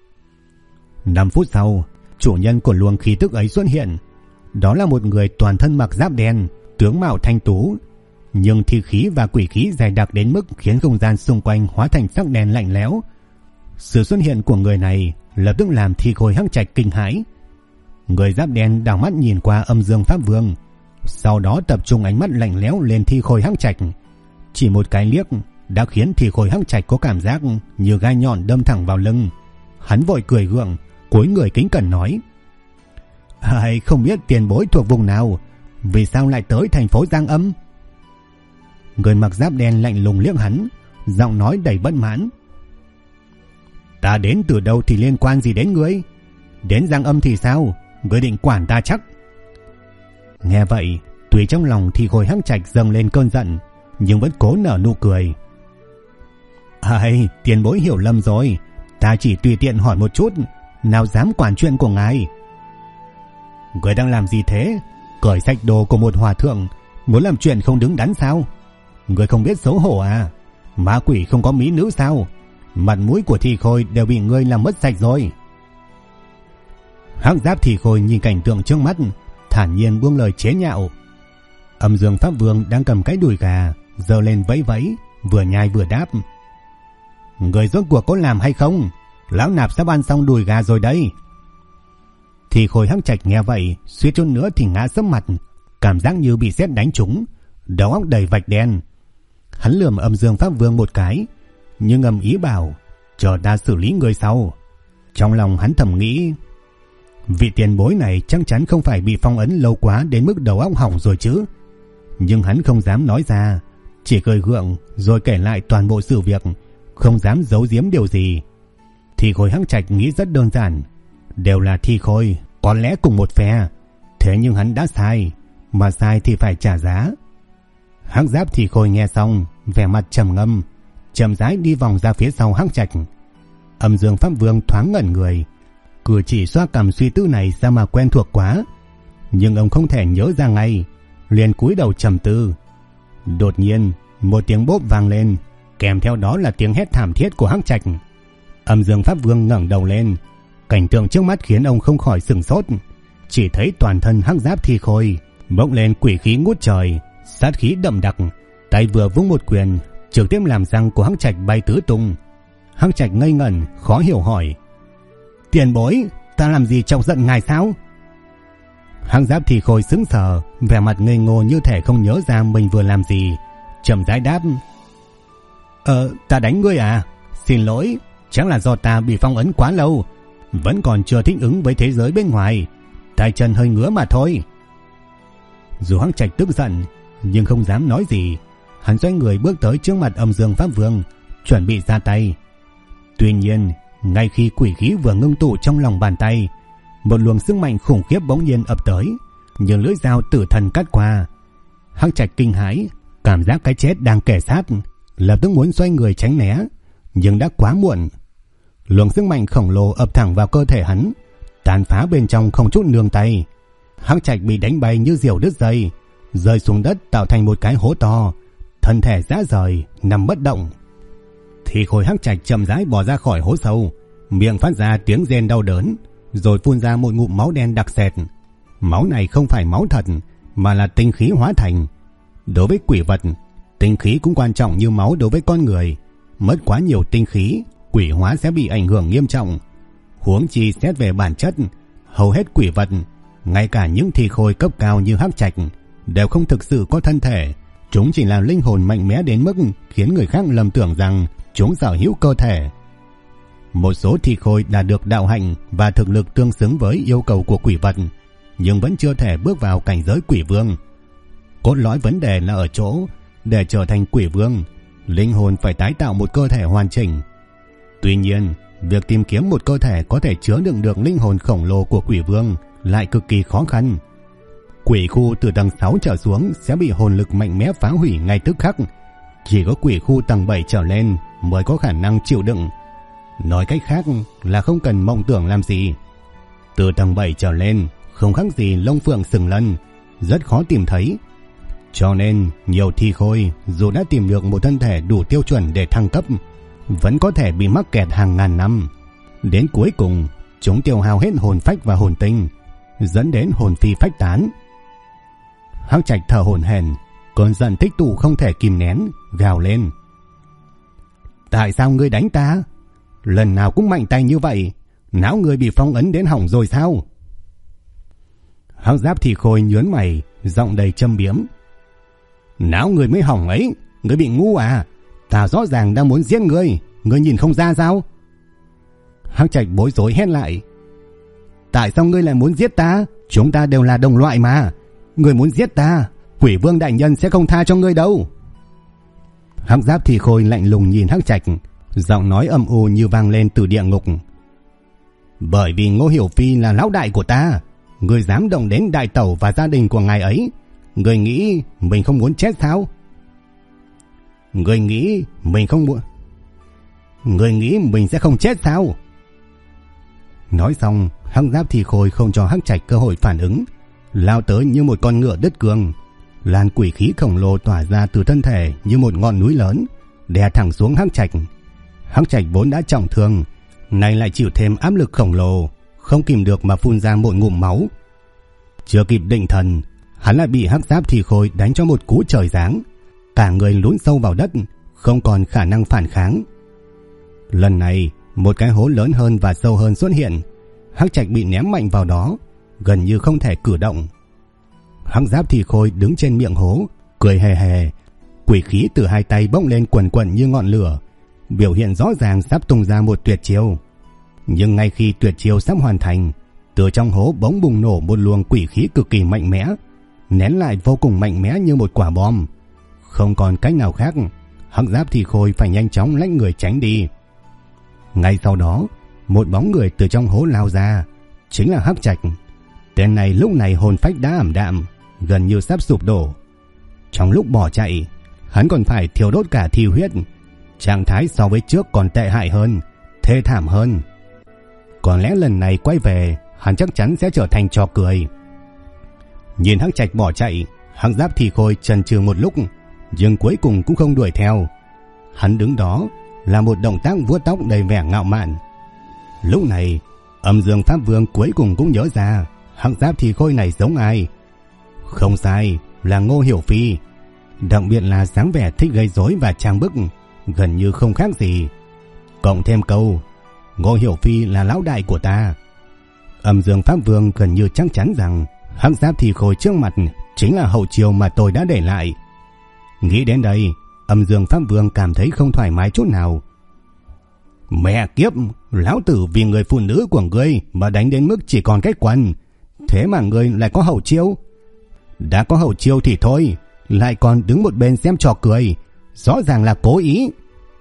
A: 5 phút sau, chủ nhân của luồng khí tức ấy xuất hiện. Đó là một người toàn thân mặc giáp đen, tướng mạo thanh tú, nhưng thi khí và quỷ khí dày đặc đến mức khiến không gian xung quanh hóa thành sắc đen lạnh lẽo. Sự xuất hiện của người này lập tức làm Thì Khôi Hắc Trạch kinh hãi. Người giáp đen đảo mắt nhìn qua Âm Dương Pháp Vương, sau đó tập trung ánh mắt lạnh lẽo lên Thì Khôi Hắc Trạch. Chỉ một cái liếc đã khiến Thì Khôi Hắc Trạch có cảm giác như gai nhọn đâm thẳng vào lưng. Hắn vội cười gượng, cúi người kính cẩn nói: "Ai, không biết tiền bối thuộc vùng nào, vì sao lại tới thành phố Giang Âm?" Người mặc giáp đen lạnh lùng liếc hắn, giọng nói đầy bất mãn: "Ta đến từ đâu thì liên quan gì đến ngươi? Đến Giang Âm thì sao? Ngươi định quản ta chắc?" Nghe vậy, tuy trong lòng Thì Khôi Hắc Trạch dâng lên cơn giận, nhưng vẫn cố nở nụ cười: "Ai, tiền bối hiểu lầm rồi, ta chỉ tùy tiện hỏi một chút, nào dám quản chuyện của ngài." "Ngươi đang làm gì thế? Cởi sạch đồ của một hòa thượng, muốn làm chuyện không đứng đắn sao? Ngươi không biết xấu hổ à? Ma quỷ không có mỹ nữ sao? Mặt mũi của Thì Khôi đều bị ngươi làm mất sạch rồi." Hắc Giáp Thì Khôi nhìn cảnh tượng trước mắt, thản nhiên buông lời chế nhạo. Âm Dương Pháp Vương đang cầm cái đùi gà giơ lên vẫy vẫy, vừa nhai vừa đáp: "Người rốt cuộc có làm hay không? Lão nạp sắp ăn xong đùi gà rồi đây." Thì Khôi Hắc Trạch nghe vậy suýt chút nữa thì ngã sấp mặt, cảm giác như bị sét đánh trúng, đầu óc đầy vạch đen. Hắn lườm Âm Dương Pháp Vương một cái, nhưng ngầm ý bảo: "Chờ ta xử lý người sau." Trong lòng hắn thầm nghĩ: vị tiền bối này chắc chắn không phải bị phong ấn lâu quá đến mức đầu óc hỏng rồi chứ. Nhưng hắn không dám nói ra, chỉ cười gượng rồi kể lại toàn bộ sự việc, không dám giấu giếm điều gì. Thì Khôi Hắc Trạch nghĩ rất đơn giản, đều là Thì Khôi, có lẽ cùng một phe. Thế nhưng hắn đã sai, mà sai thì phải trả giá. Hắc Giáp Thì Khôi nghe xong, vẻ mặt trầm ngâm, chậm rãi đi vòng ra phía sau Hắc Trạch. Âm Dương Pháp Vương thoáng ngẩn người, cử chỉ xoa cằm suy tư này sao mà quen thuộc quá, nhưng ông không thể nhớ ra ngay, liền cúi đầu trầm tư. Đột nhiên, một tiếng bốp vang lên, kèm theo đó là tiếng hét thảm thiết của Hắc Trạch. Âm Dương Pháp Vương ngẩng đầu lên, cảnh tượng trước mắt khiến ông không khỏi sửng sốt. Chỉ thấy toàn thân Hắc Giáp Thì Khôi bốc lên quỷ khí ngút trời, sát khí đậm đặc, tay vừa vung một quyền, trực tiếp làm răng của Hắc Trạch bay tứ tung. Hắc Trạch ngây ngẩn, khó hiểu hỏi: "Tiền bối, ta làm gì chọc giận ngài sao?" Hắc Giáp Thì Khôi sững sờ, vẻ mặt ngây ngô như thể không nhớ ra mình vừa làm gì, chậm rãi đáp: Ta đánh ngươi à? Xin lỗi, chắc là do ta bị phong ấn quá lâu, vẫn còn chưa thích ứng với thế giới bên ngoài, tay chân hơi ngứa mà thôi." Dù Hắc Trạch tức giận, nhưng không dám nói gì. Hắn xoay người bước tới trước mặt Âm Dương Pháp Vương, chuẩn bị ra tay. Tuy nhiên, ngay khi quỷ khí vừa ngưng tụ trong lòng bàn tay, một luồng sức mạnh khủng khiếp bỗng nhiên ập tới, như lưỡi dao tử thần cắt qua. Hắc Trạch kinh hãi, cảm giác cái chết đang kề sát, lập tức muốn xoay người tránh né, nhưng đã quá muộn. Luồng sức mạnh khổng lồ ập thẳng vào cơ thể hắn, tàn phá bên trong không chút nương tay. Hắc Trạch bị đánh bay như diều đứt dây, rơi xuống đất tạo thành một cái hố to, thân thể rã rời nằm bất động. Thì Khôi Hắc Trạch chậm rãi bò ra khỏi hố sâu, miệng phát ra tiếng rên đau đớn, rồi phun ra một ngụm máu đen đặc sệt. Máu này không phải máu thật, mà là tinh khí hóa thành. Đối với quỷ vật, Tinh khí cũng quan trọng như máu đối với con người. Mất quá nhiều tinh khí, quỷ hóa sẽ bị ảnh hưởng nghiêm trọng. Huống chi xét về bản chất, hầu hết quỷ vật, ngay cả những thi khôi cấp cao như Hắc Trạch, đều không thực sự có thân thể. Chúng chỉ là linh hồn mạnh mẽ đến mức khiến người khác lầm tưởng rằng chúng sở hữu cơ thể. Một số thi khôi đã được đạo hạnh và thực lực tương xứng với yêu cầu của quỷ vật, nhưng vẫn chưa thể bước vào cảnh giới quỷ vương. Cốt lõi vấn đề là ở chỗ, để trở thành quỷ vương, linh hồn phải tái tạo một cơ thể hoàn chỉnh. Tuy nhiên, việc tìm kiếm một cơ thể có thể chứa đựng được linh hồn khổng lồ của quỷ vương lại cực kỳ khó khăn. Quỷ khu từ tầng 6 trở xuống sẽ bị hồn lực mạnh mẽ phá hủy ngay tức khắc. Chỉ có quỷ khu tầng 7 trở lên mới có khả năng chịu đựng. Nói cách khác là không cần mộng tưởng làm gì. Từ tầng 7 trở lên không khác gì lông phượng sừng lân, rất khó tìm thấy. Cho nên nhiều thi khôi dù đã tìm được một thân thể đủ tiêu chuẩn để thăng cấp, vẫn có thể bị mắc kẹt hàng ngàn năm. Đến cuối cùng, chúng tiêu hao hết hồn phách và hồn tinh, dẫn đến hồn phi phách tán. Hắc Trạch thở hổn hển, cơn giận tích tụ không thể kìm nén, gào lên: Tại sao ngươi đánh ta? Lần nào cũng mạnh tay như vậy, não ngươi bị phong ấn đến hỏng rồi sao? Hắc Giáp thì khôi nhướng mày, giọng đầy châm biếm: Não ngươi mới hỏng ấy, ngươi bị ngu à? Ta rõ ràng đang muốn giết ngươi, ngươi nhìn không ra sao? Hắc Trạch bối rối hét lại: Tại sao ngươi lại muốn giết ta? Chúng ta đều là đồng loại mà. Ngươi muốn giết ta, Quỷ Vương đại nhân sẽ không tha cho ngươi đâu. Hắc Giáp thì khôi lạnh lùng nhìn Hắc Trạch, giọng nói âm u như vang lên từ địa ngục: Bởi vì Ngô Hiểu Phi là lão đại của ta, ngươi dám động đến đại tẩu và gia đình của ngài ấy. Ngươi nghĩ mình không muốn chết sao? Ngươi nghĩ mình sẽ không chết sao? Nói xong, Hắc Giáp thì khôi không cho Hắc Trạch cơ hội phản ứng, lao tới như một con ngựa đứt cương. Làn quỷ khí khổng lồ tỏa ra từ thân thể như một ngọn núi lớn, đè thẳng xuống Hắc Trạch. Hắc Trạch vốn đã trọng thương, nay lại chịu thêm áp lực khổng lồ, không kìm được mà phun ra một ngụm máu. Chưa kịp định thần, hắn lại bị Hắc Giáp thì khôi đánh cho một cú trời giáng, cả người lún sâu vào đất, không còn khả năng phản kháng. Lần này, một cái hố lớn hơn và sâu hơn xuất hiện. Hắc Trạch bị ném mạnh vào đó, gần như không thể cử động. Hắc Giáp thì khôi đứng trên miệng hố, cười hề hề. Quỷ khí từ hai tay bốc lên quần quần như ngọn lửa, biểu hiện rõ ràng sắp tung ra một tuyệt chiêu. Nhưng ngay khi tuyệt chiêu sắp hoàn thành, từ trong hố bỗng bùng nổ một luồng quỷ khí cực kỳ mạnh mẽ, nén lại vô cùng mạnh mẽ như một quả bom. Không còn cách nào khác, Hắc Giáp thì khôi phải nhanh chóng lách người tránh đi. Ngay sau đó, một bóng người từ trong hố lao ra, chính là Hắc Trạch. Tên này lúc này hồn phách đã ảm đạm, gần như sắp sụp đổ. Trong lúc bỏ chạy, hắn còn phải thiêu đốt cả thi huyết. Trạng thái so với trước còn tệ hại hơn, thê thảm hơn. Có lẽ lần này quay về, hắn chắc chắn sẽ trở thành trò cười. Nhìn Hắc Trạch bỏ chạy, Hắc Giáp thì khôi chần chừ một lúc, nhưng cuối cùng cũng không đuổi theo. Hắn đứng đó, là một động tác vuốt tóc đầy vẻ ngạo mạn. Lúc này, Âm Dương Pháp Vương cuối cùng cũng nhớ ra Hắc Giáp thì khôi này giống ai. Không sai, là Ngô Hiểu Phi. Đặc biệt là dáng vẻ thích gây rối và trang bức, gần như không khác gì. Cộng thêm câu Ngô Hiểu Phi là lão đại của ta, Âm Dương Pháp Vương gần như chắc chắn rằng Hắc Giáp thì khôi trước mặt chính là hậu chiêu mà tôi đã để lại. Nghĩ đến đây, Âm Dương Pháp Vương cảm thấy không thoải mái chút nào. Mẹ kiếp, lão tử vì người phụ nữ của ngươi mà đánh đến mức chỉ còn cái quần, thế mà ngươi lại có hậu chiêu. Đã có hậu chiêu thì thôi, lại còn đứng một bên xem trò cười, rõ ràng là cố ý.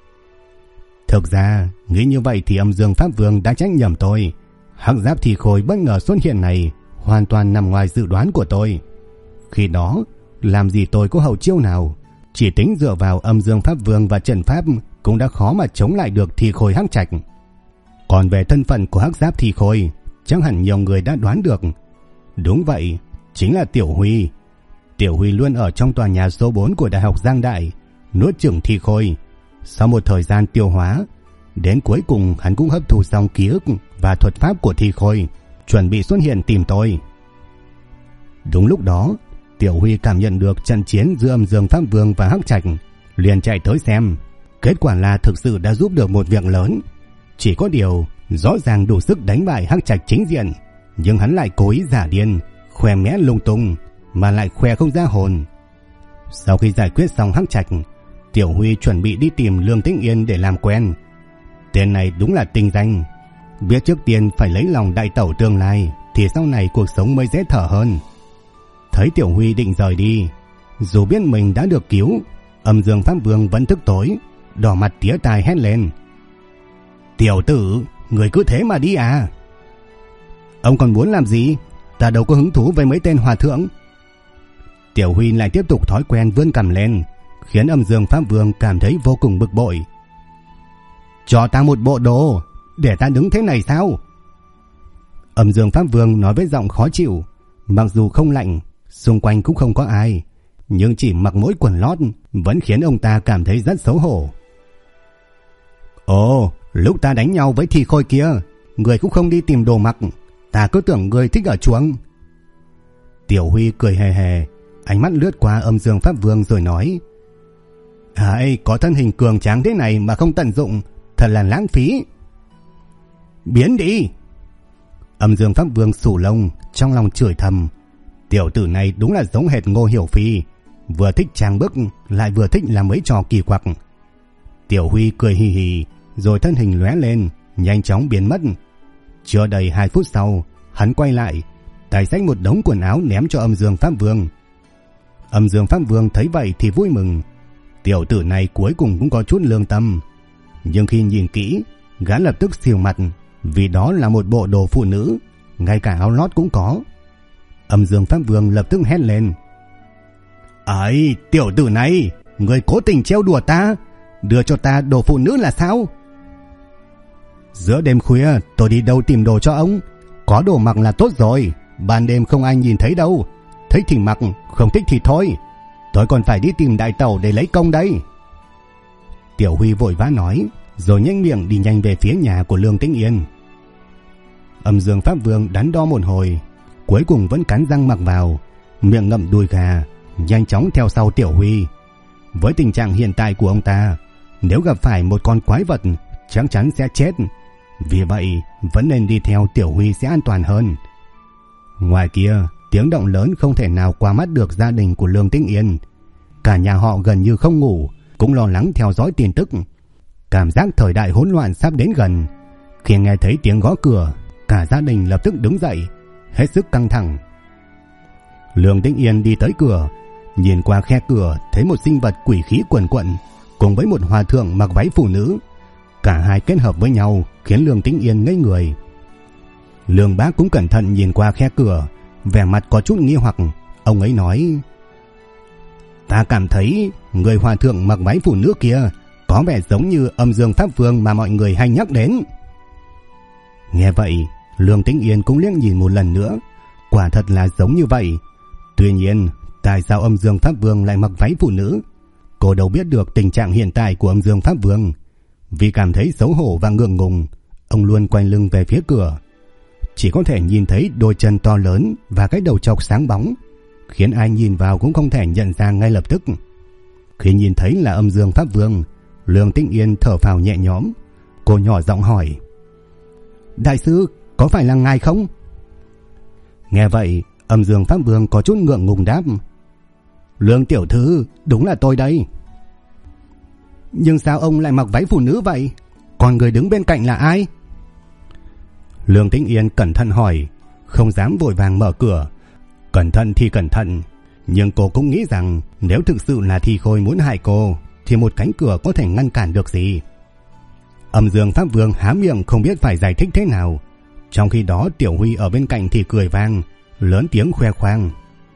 A: Thực ra, nghĩ như vậy thì Âm Dương Pháp Vương đã trách nhầm tôi. Hắc Giáp thì khôi bất ngờ xuất hiện này hoàn toàn nằm ngoài dự đoán của tôi. Khi đó, làm gì tôi có hậu chiêu nào, chỉ tính dựa vào Âm Dương Pháp Vương và trận pháp cũng đã khó mà chống lại được thì khôi Hắc Trạch. Còn về thân phận của Hắc Giáp thì khôi, chắc hẳn nhiều người đã đoán được. Đúng vậy, chính là Tiểu Huy. Tiểu Huy luôn ở trong tòa nhà số 4 của Đại học Giang Đại, nuốt chửng thi khôi. Sau một thời gian tiêu hóa, đến cuối cùng hắn cũng hấp thu xong ký ức và thuật pháp của thi khôi, chuẩn bị xuất hiện tìm tôi. Đúng lúc đó, Tiểu Huy cảm nhận được trận chiến giữa Âm Dương Pháp Vương và Hắc Trạch, liền chạy tới xem. Kết quả là thực sự đã giúp được một việc lớn. Chỉ có điều rõ ràng đủ sức đánh bại Hắc Trạch chính diện, nhưng hắn lại cố ý giả điên, khoe mẽ lung tung, mà lại khoe không ra hồn. Sau khi giải quyết xong Hắc Trạch, Tiểu Huy chuẩn bị đi tìm Lương Tĩnh Yên để làm quen. Tên này đúng là tinh danh, biết trước tiên phải lấy lòng đại tẩu tương lai thì sau này cuộc sống mới dễ thở hơn. Thấy Tiểu Huy định rời đi, dù biết mình đã được cứu, Âm Dương Pháp Vương vẫn tức tối, đỏ mặt tía tai hét lên: "Tiểu tử, người cứ thế mà đi à? Ông còn muốn làm gì? Ta đâu có hứng thú với mấy tên hòa thượng." Tiểu Huy lại tiếp tục thói quen vươn cằm lên, khiến Âm Dương Pháp Vương cảm thấy vô cùng bực bội. "Cho ta một bộ đồ, để ta đứng thế này sao?" Âm Dương Pháp Vương nói với giọng khó chịu. Mặc dù không lạnh, xung quanh cũng không có ai, nhưng chỉ mặc mỗi quần lót vẫn khiến ông ta cảm thấy rất xấu hổ. "Ồ, lúc ta đánh nhau với Thi Khôi kia, người cũng không đi tìm đồ mặc, ta cứ tưởng người thích ở chuồng." Tiểu Huy cười hề hề, ánh mắt lướt qua Âm Dương Pháp Vương rồi nói: "Hãy có thân hình cường tráng thế này mà không tận dụng, thật là lãng phí." "Biến đi!" Âm Dương Pháp Vương sù lông, trong lòng chửi thầm. Tiểu tử này đúng là giống hệt Ngô Hiểu Phi, vừa thích trang bức lại vừa thích làm mấy trò kỳ quặc. Tiểu Huy cười hì hì, rồi thân hình lóe lên, nhanh chóng biến mất. Chưa đầy 2 phút sau, hắn quay lại, tay xách một đống quần áo ném cho Âm Dương Pháp Vương. Âm Dương Pháp Vương thấy vậy thì vui mừng. Tiểu tử này cuối cùng cũng có chút lương tâm. Nhưng khi nhìn kỹ, gã lập tức xìu mặt, vì đó là một bộ đồ phụ nữ, ngay cả áo lót cũng có. Âm Dương Pháp Vương lập tức hét lên: "Ấy, tiểu tử này, người cố tình trêu đùa ta, đưa cho ta đồ phụ nữ là sao? Giữa đêm khuya tôi đi đâu tìm đồ cho ông, có đồ mặc là tốt rồi, ban đêm không ai nhìn thấy đâu, thích thì mặc, không thích thì thôi, tôi còn phải đi tìm đại tẩu để lấy công đây." Tiểu Huy vội vã nói, rồi nhanh miệng đi nhanh về phía nhà của Lương Tĩnh Yên. Âm Dương Pháp Vương đắn đo một hồi, cuối cùng vẫn cắn răng mặc vào, miệng ngậm đùi gà, nhanh chóng theo sau Tiểu Huy. Với tình trạng hiện tại của ông ta, nếu gặp phải một con quái vật chắc chắn sẽ chết, vì vậy vẫn nên đi theo Tiểu Huy sẽ an toàn hơn. Ngoài kia, tiếng động lớn không thể nào qua mắt được gia đình của Lương Tĩnh Yên. Cả nhà họ gần như không ngủ, cũng lo lắng theo dõi tin tức. Cảm giác thời đại hỗn loạn sắp đến gần. Khi nghe thấy tiếng gõ cửa, cả gia đình lập tức đứng dậy, hết sức căng thẳng. Lương Tĩnh Yên đi tới cửa, nhìn qua khe cửa thấy một sinh vật quỷ khí quần quận cùng với một hòa thượng mặc váy phụ nữ. Cả hai kết hợp với nhau khiến Lương Tĩnh Yên ngây người. Lương Bác cũng cẩn thận nhìn qua khe cửa, vẻ mặt có chút nghi hoặc. Ông ấy nói: "Ta cảm thấy người hòa thượng mặc váy phụ nữ kia có vẻ giống như Âm Dương Pháp Vương mà mọi người hay nhắc đến." Nghe vậy, Lương Tĩnh Yên cũng liếc nhìn một lần nữa, quả thật là giống như vậy. Tuy nhiên, tại sao Âm Dương Pháp Vương lại mặc váy phụ nữ? Cô đâu biết được tình trạng hiện tại của Âm Dương Pháp Vương. Vì cảm thấy xấu hổ và ngượng ngùng, ông luôn quay lưng về phía cửa. Chỉ có thể nhìn thấy đôi chân to lớn và cái đầu trọc sáng bóng, khiến ai nhìn vào cũng không thể nhận ra ngay lập tức. Khi nhìn thấy là Âm Dương Pháp Vương, Lương Tĩnh Yên thở phào nhẹ nhõm. Cô nhỏ giọng hỏi: "Đại sư, có phải là ngài không?" Nghe vậy, Âm Dương Pháp Vương có chút ngượng ngùng đáp: "Lương tiểu thư, đúng là tôi đây." "Nhưng sao ông lại mặc váy phụ nữ vậy? Còn người đứng bên cạnh là ai?" Lương Tĩnh Yên cẩn thận hỏi, không dám vội vàng mở cửa. Cẩn thận thì cẩn thận, nhưng cô cũng nghĩ rằng nếu thực sự là Thi Khôi muốn hại cô thì một cánh cửa có thể ngăn cản được gì. Âm Dương Pháp Vương há miệng không biết phải giải thích thế nào. Trong khi đó Tiểu Huy ở bên cạnh thì cười vang, lớn tiếng khoe khoang: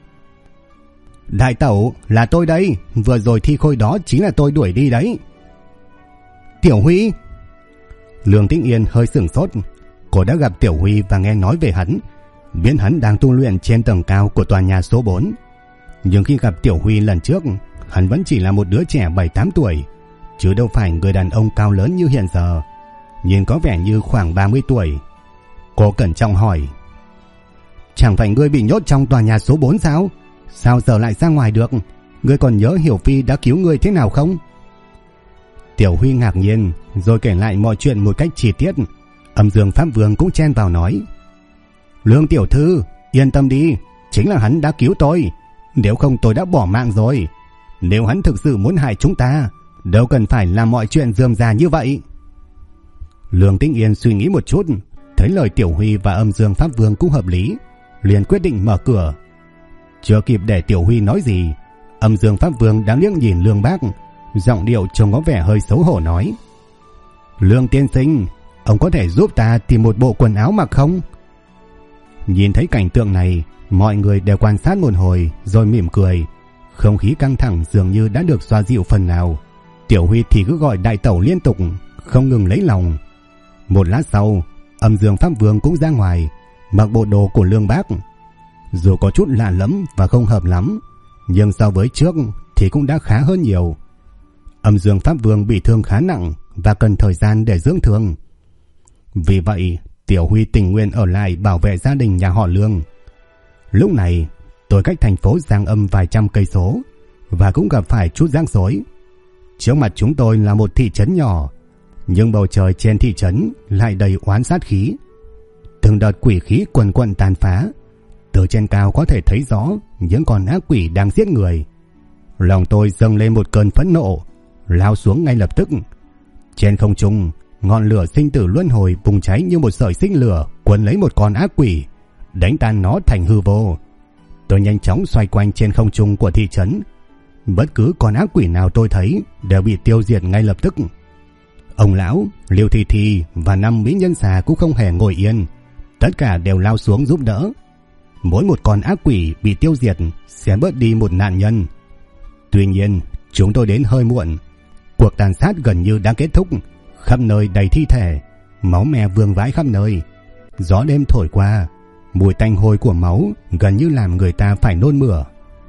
A: "Đại tẩu, là tôi đây, vừa rồi Thi Khôi đó chính là tôi đuổi đi đấy." "Tiểu Huy?" Lương Tĩnh Yên hơi sửng sốt. Cô đã gặp Tiểu Huy và nghe nói về hắn, biết hắn đang tu luyện trên tầng cao của tòa nhà số 4. Nhưng khi gặp Tiểu Huy lần trước, hắn vẫn chỉ là một đứa trẻ 7-8 tuổi, chứ đâu phải người đàn ông cao lớn như hiện giờ, nhìn có vẻ như khoảng 30 tuổi. Cô cẩn trọng hỏi: "Chẳng phải ngươi bị nhốt trong tòa nhà số 4 sao? Sao giờ lại ra ngoài được? Ngươi còn nhớ Hiểu Phi đã cứu ngươi thế nào không? Tiểu Huy ngạc nhiên rồi kể lại mọi chuyện một cách chi tiết. Âm Dương Pháp Vương cũng chen vào nói: Lương tiểu thư, yên tâm đi, chính là hắn đã cứu tôi, nếu không tôi đã bỏ mạng rồi. Nếu hắn thực sự muốn hại chúng ta, đâu cần phải làm mọi chuyện rườm rà như vậy. Lương Tĩnh Yên suy nghĩ một chút, thấy lời Tiểu Huy và Âm Dương Pháp Vương cũng hợp lý, liền quyết định mở cửa. Chưa kịp để Tiểu Huy nói gì, Âm Dương Pháp Vương đang liếc nhìn Lương Bác, giọng điệu trông có vẻ hơi xấu hổ nói: Lương tiên sinh, ông có thể giúp ta tìm một bộ quần áo mặc không? Nhìn thấy cảnh tượng này, mọi người đều quan sát một hồi rồi mỉm cười. Không khí căng thẳng dường như đã được xoa dịu phần nào. Tiểu Huy thì cứ gọi đại tẩu liên tục, không ngừng lấy lòng. Một lát sau, Âm Dương Pháp Vương cũng ra ngoài, mặc bộ đồ của Lương Bác. Dù có chút lạ lẫm và không hợp lắm, nhưng so với trước thì cũng đã khá hơn nhiều. Âm Dương Pháp Vương bị thương khá nặng và cần thời gian để dưỡng thương. Vì vậy, Tiểu Huy tình nguyện ở lại bảo vệ gia đình nhà họ Lương. Lúc này, tôi cách thành phố Giang Âm vài trăm cây số và cũng gặp phải chút rắc rối. Trước mặt chúng tôi là một thị trấn nhỏ, nhưng bầu trời trên thị trấn lại đầy oán sát khí. Từng đợt quỷ khí quần quần tàn phá, từ trên cao có thể thấy rõ những con ác quỷ đang giết người. Lòng tôi dâng lên một cơn phẫn nộ, lao xuống ngay lập tức. Trên không trung, ngọn lửa sinh tử luân hồi bùng cháy như một sợi xích lửa quấn lấy một con ác quỷ, đánh tan nó thành hư vô. Tôi nhanh chóng xoay quanh trên không trung của thị trấn. Bất cứ con ác quỷ nào tôi thấy đều bị tiêu diệt ngay lập tức. Ông lão, Liêu Thị Thị và 5 mỹ nhân xà cũng không hề ngồi yên, tất cả đều lao xuống giúp đỡ. Mỗi một con ác quỷ bị tiêu diệt sẽ bớt đi một nạn nhân. Tuy nhiên, chúng tôi đến hơi muộn. Cuộc tàn sát gần như đã kết thúc, khắp nơi đầy thi thể, máu me vương vãi khắp nơi. Gió đêm thổi qua, mùi tanh hôi của máu gần như làm người ta phải nôn mửa.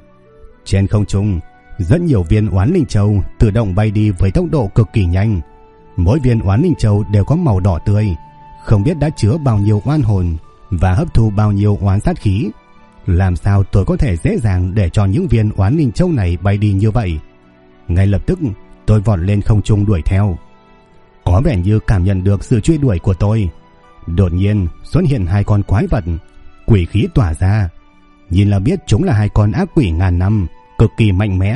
A: Trên không trung, rất nhiều viên oán linh châu tự động bay đi với tốc độ cực kỳ nhanh. Mỗi viên oán linh châu đều có màu đỏ tươi, không biết đã chứa bao nhiêu oan hồn và hấp thu bao nhiêu oán sát khí. Làm sao tôi có thể dễ dàng để cho những viên oán linh châu này bay đi như vậy? Ngay lập tức tôi vọt lên không trung đuổi theo. Có vẻ như cảm nhận được sự truy đuổi của tôi, đột nhiên xuất hiện 2 con quái vật, quỷ khí tỏa ra. Nhìn là biết chúng là 2 con ác quỷ ngàn năm, cực kỳ mạnh mẽ.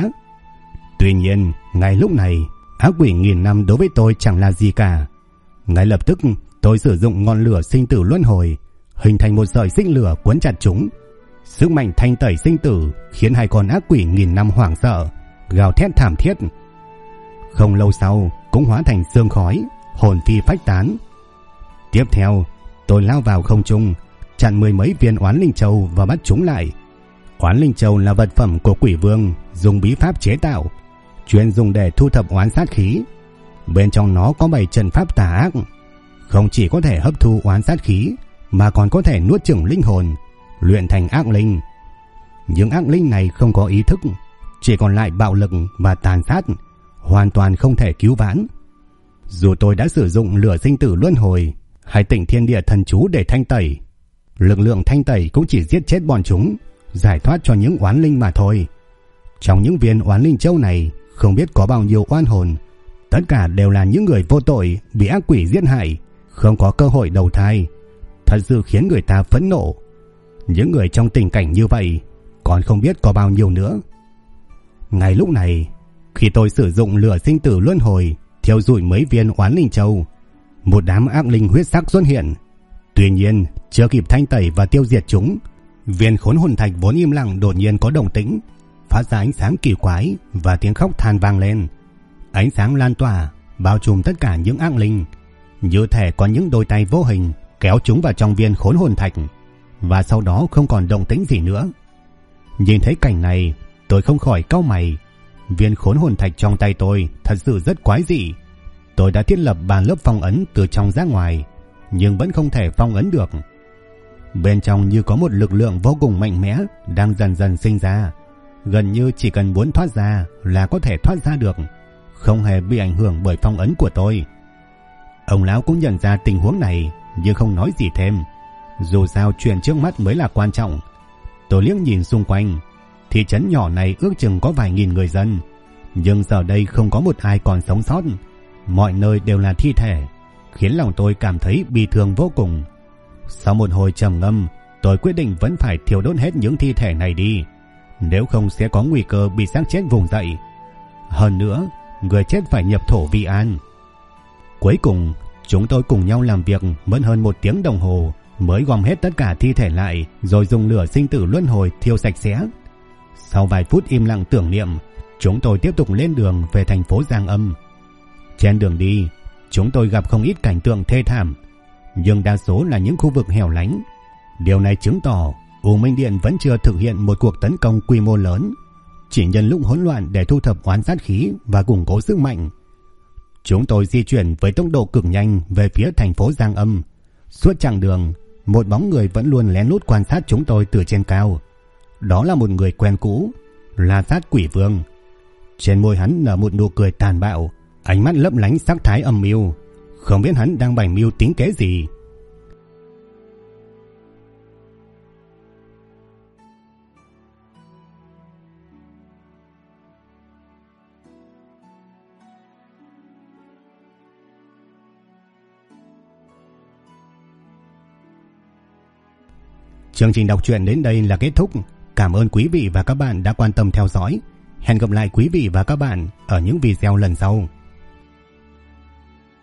A: Tuy nhiên, ngay lúc này, ác quỷ nghìn năm đối với tôi chẳng là gì cả. Ngay lập tức, tôi sử dụng ngọn lửa sinh tử luân hồi, hình thành một sợi xích lửa cuốn chặt chúng. Sức mạnh thanh tẩy sinh tử khiến 2 con ác quỷ nghìn năm hoảng sợ, gào thét thảm thiết. Không lâu sau, cũng hóa thành sương khói, hồn phi phách tán. Tiếp theo, tôi lao vào không trung, chặn 10 mấy viên oán linh châu và bắt chúng lại. Oán linh châu là vật phẩm của quỷ vương dùng bí pháp chế tạo, chuyên dùng để thu thập oán sát khí. Bên trong nó có 7 trận pháp tà ác, không chỉ có thể hấp thu oán sát khí mà còn có thể nuốt chửng linh hồn, luyện thành ác linh. Những ác linh này không có ý thức, chỉ còn lại bạo lực và tàn sát, hoàn toàn không thể cứu vãn. Dù tôi đã sử dụng lửa sinh tử luân hồi hay Tịnh Thiên Địa thần chú để thanh tẩy, lực lượng thanh tẩy cũng chỉ giết chết bọn chúng, giải thoát cho những oán linh mà thôi. Trong những viên oán linh châu này không biết có bao nhiêu oan hồn, tất cả đều là những người vô tội bị ác quỷ giết hại, không có cơ hội đầu thai. Thật sự khiến người ta phẫn nộ. Những người trong tình cảnh như vậy còn không biết có bao nhiêu nữa. Ngay lúc này, khi tôi sử dụng lửa sinh tử luân hồi thiêu rụi mấy viên oán linh châu, một đám ác linh huyết sắc xuất hiện. Tuy nhiên, chưa kịp thanh tẩy và tiêu diệt chúng, viên khốn hồn thạch vốn im lặng đột nhiên có động tĩnh, phát ra ánh sáng kỳ quái và tiếng khóc than vang lên. Ánh sáng lan tỏa, bao trùm tất cả những ác linh, như thể có những đôi tay vô hình kéo chúng vào trong viên khốn hồn thạch, và sau đó không còn động tĩnh gì nữa. Nhìn thấy cảnh này, tôi không khỏi cau mày. Viên khốn hồn thạch trong tay tôi thật sự rất quái dị. Tôi đã thiết lập 3 lớp phong ấn từ trong ra ngoài, nhưng vẫn không thể phong ấn được. Bên trong như có một lực lượng vô cùng mạnh mẽ đang dần dần sinh ra, gần như chỉ cần muốn thoát ra là có thể thoát ra được, không hề bị ảnh hưởng bởi phong ấn của tôi. Ông lão cũng nhận ra tình huống này nhưng không nói gì thêm. Dù sao chuyện trước mắt mới là quan trọng. Tôi liếc nhìn xung quanh, Thị trấn nhỏ này ước chừng có vài nghìn người dân, nhưng giờ đây không có một ai còn sống sót. Mọi nơi đều là thi thể, khiến lòng tôi cảm thấy bi thương vô cùng. Sau một hồi trầm ngâm, tôi quyết định vẫn phải thiêu đốt hết những thi thể này đi, nếu không sẽ có nguy cơ bị xác chết vùng dậy. Hơn nữa, người chết phải nhập thổ vi an. Cuối cùng, chúng tôi cùng nhau làm việc mất hơn 1 tiếng đồng hồ mới gom hết tất cả thi thể lại, rồi dùng lửa sinh tử luân hồi thiêu sạch sẽ. Sau vài phút im lặng tưởng niệm, chúng tôi tiếp tục lên đường về thành phố Giang Âm. Trên đường đi, chúng tôi gặp không ít cảnh tượng thê thảm, nhưng đa số là những khu vực hẻo lánh. Điều này chứng tỏ U Minh Điện vẫn chưa thực hiện một cuộc tấn công quy mô lớn, chỉ nhân lúc hỗn loạn để thu thập oán sát khí và củng cố sức mạnh. Chúng tôi di chuyển với tốc độ cực nhanh về phía thành phố Giang Âm. Suốt chặng đường, một bóng người vẫn luôn lén lút quan sát chúng tôi từ trên cao. Đó là một người quen cũ, La Sát Quỷ Vương. Trên môi hắn nở một nụ cười tàn bạo, ánh mắt lấp lánh sắc thái âm mưu. Không biết hắn đang bày mưu tính kế gì. Chương trình đọc truyện đến đây là kết thúc. Cảm ơn quý vị và các bạn đã quan tâm theo dõi. Hẹn gặp lại quý vị và các bạn ở những video lần sau.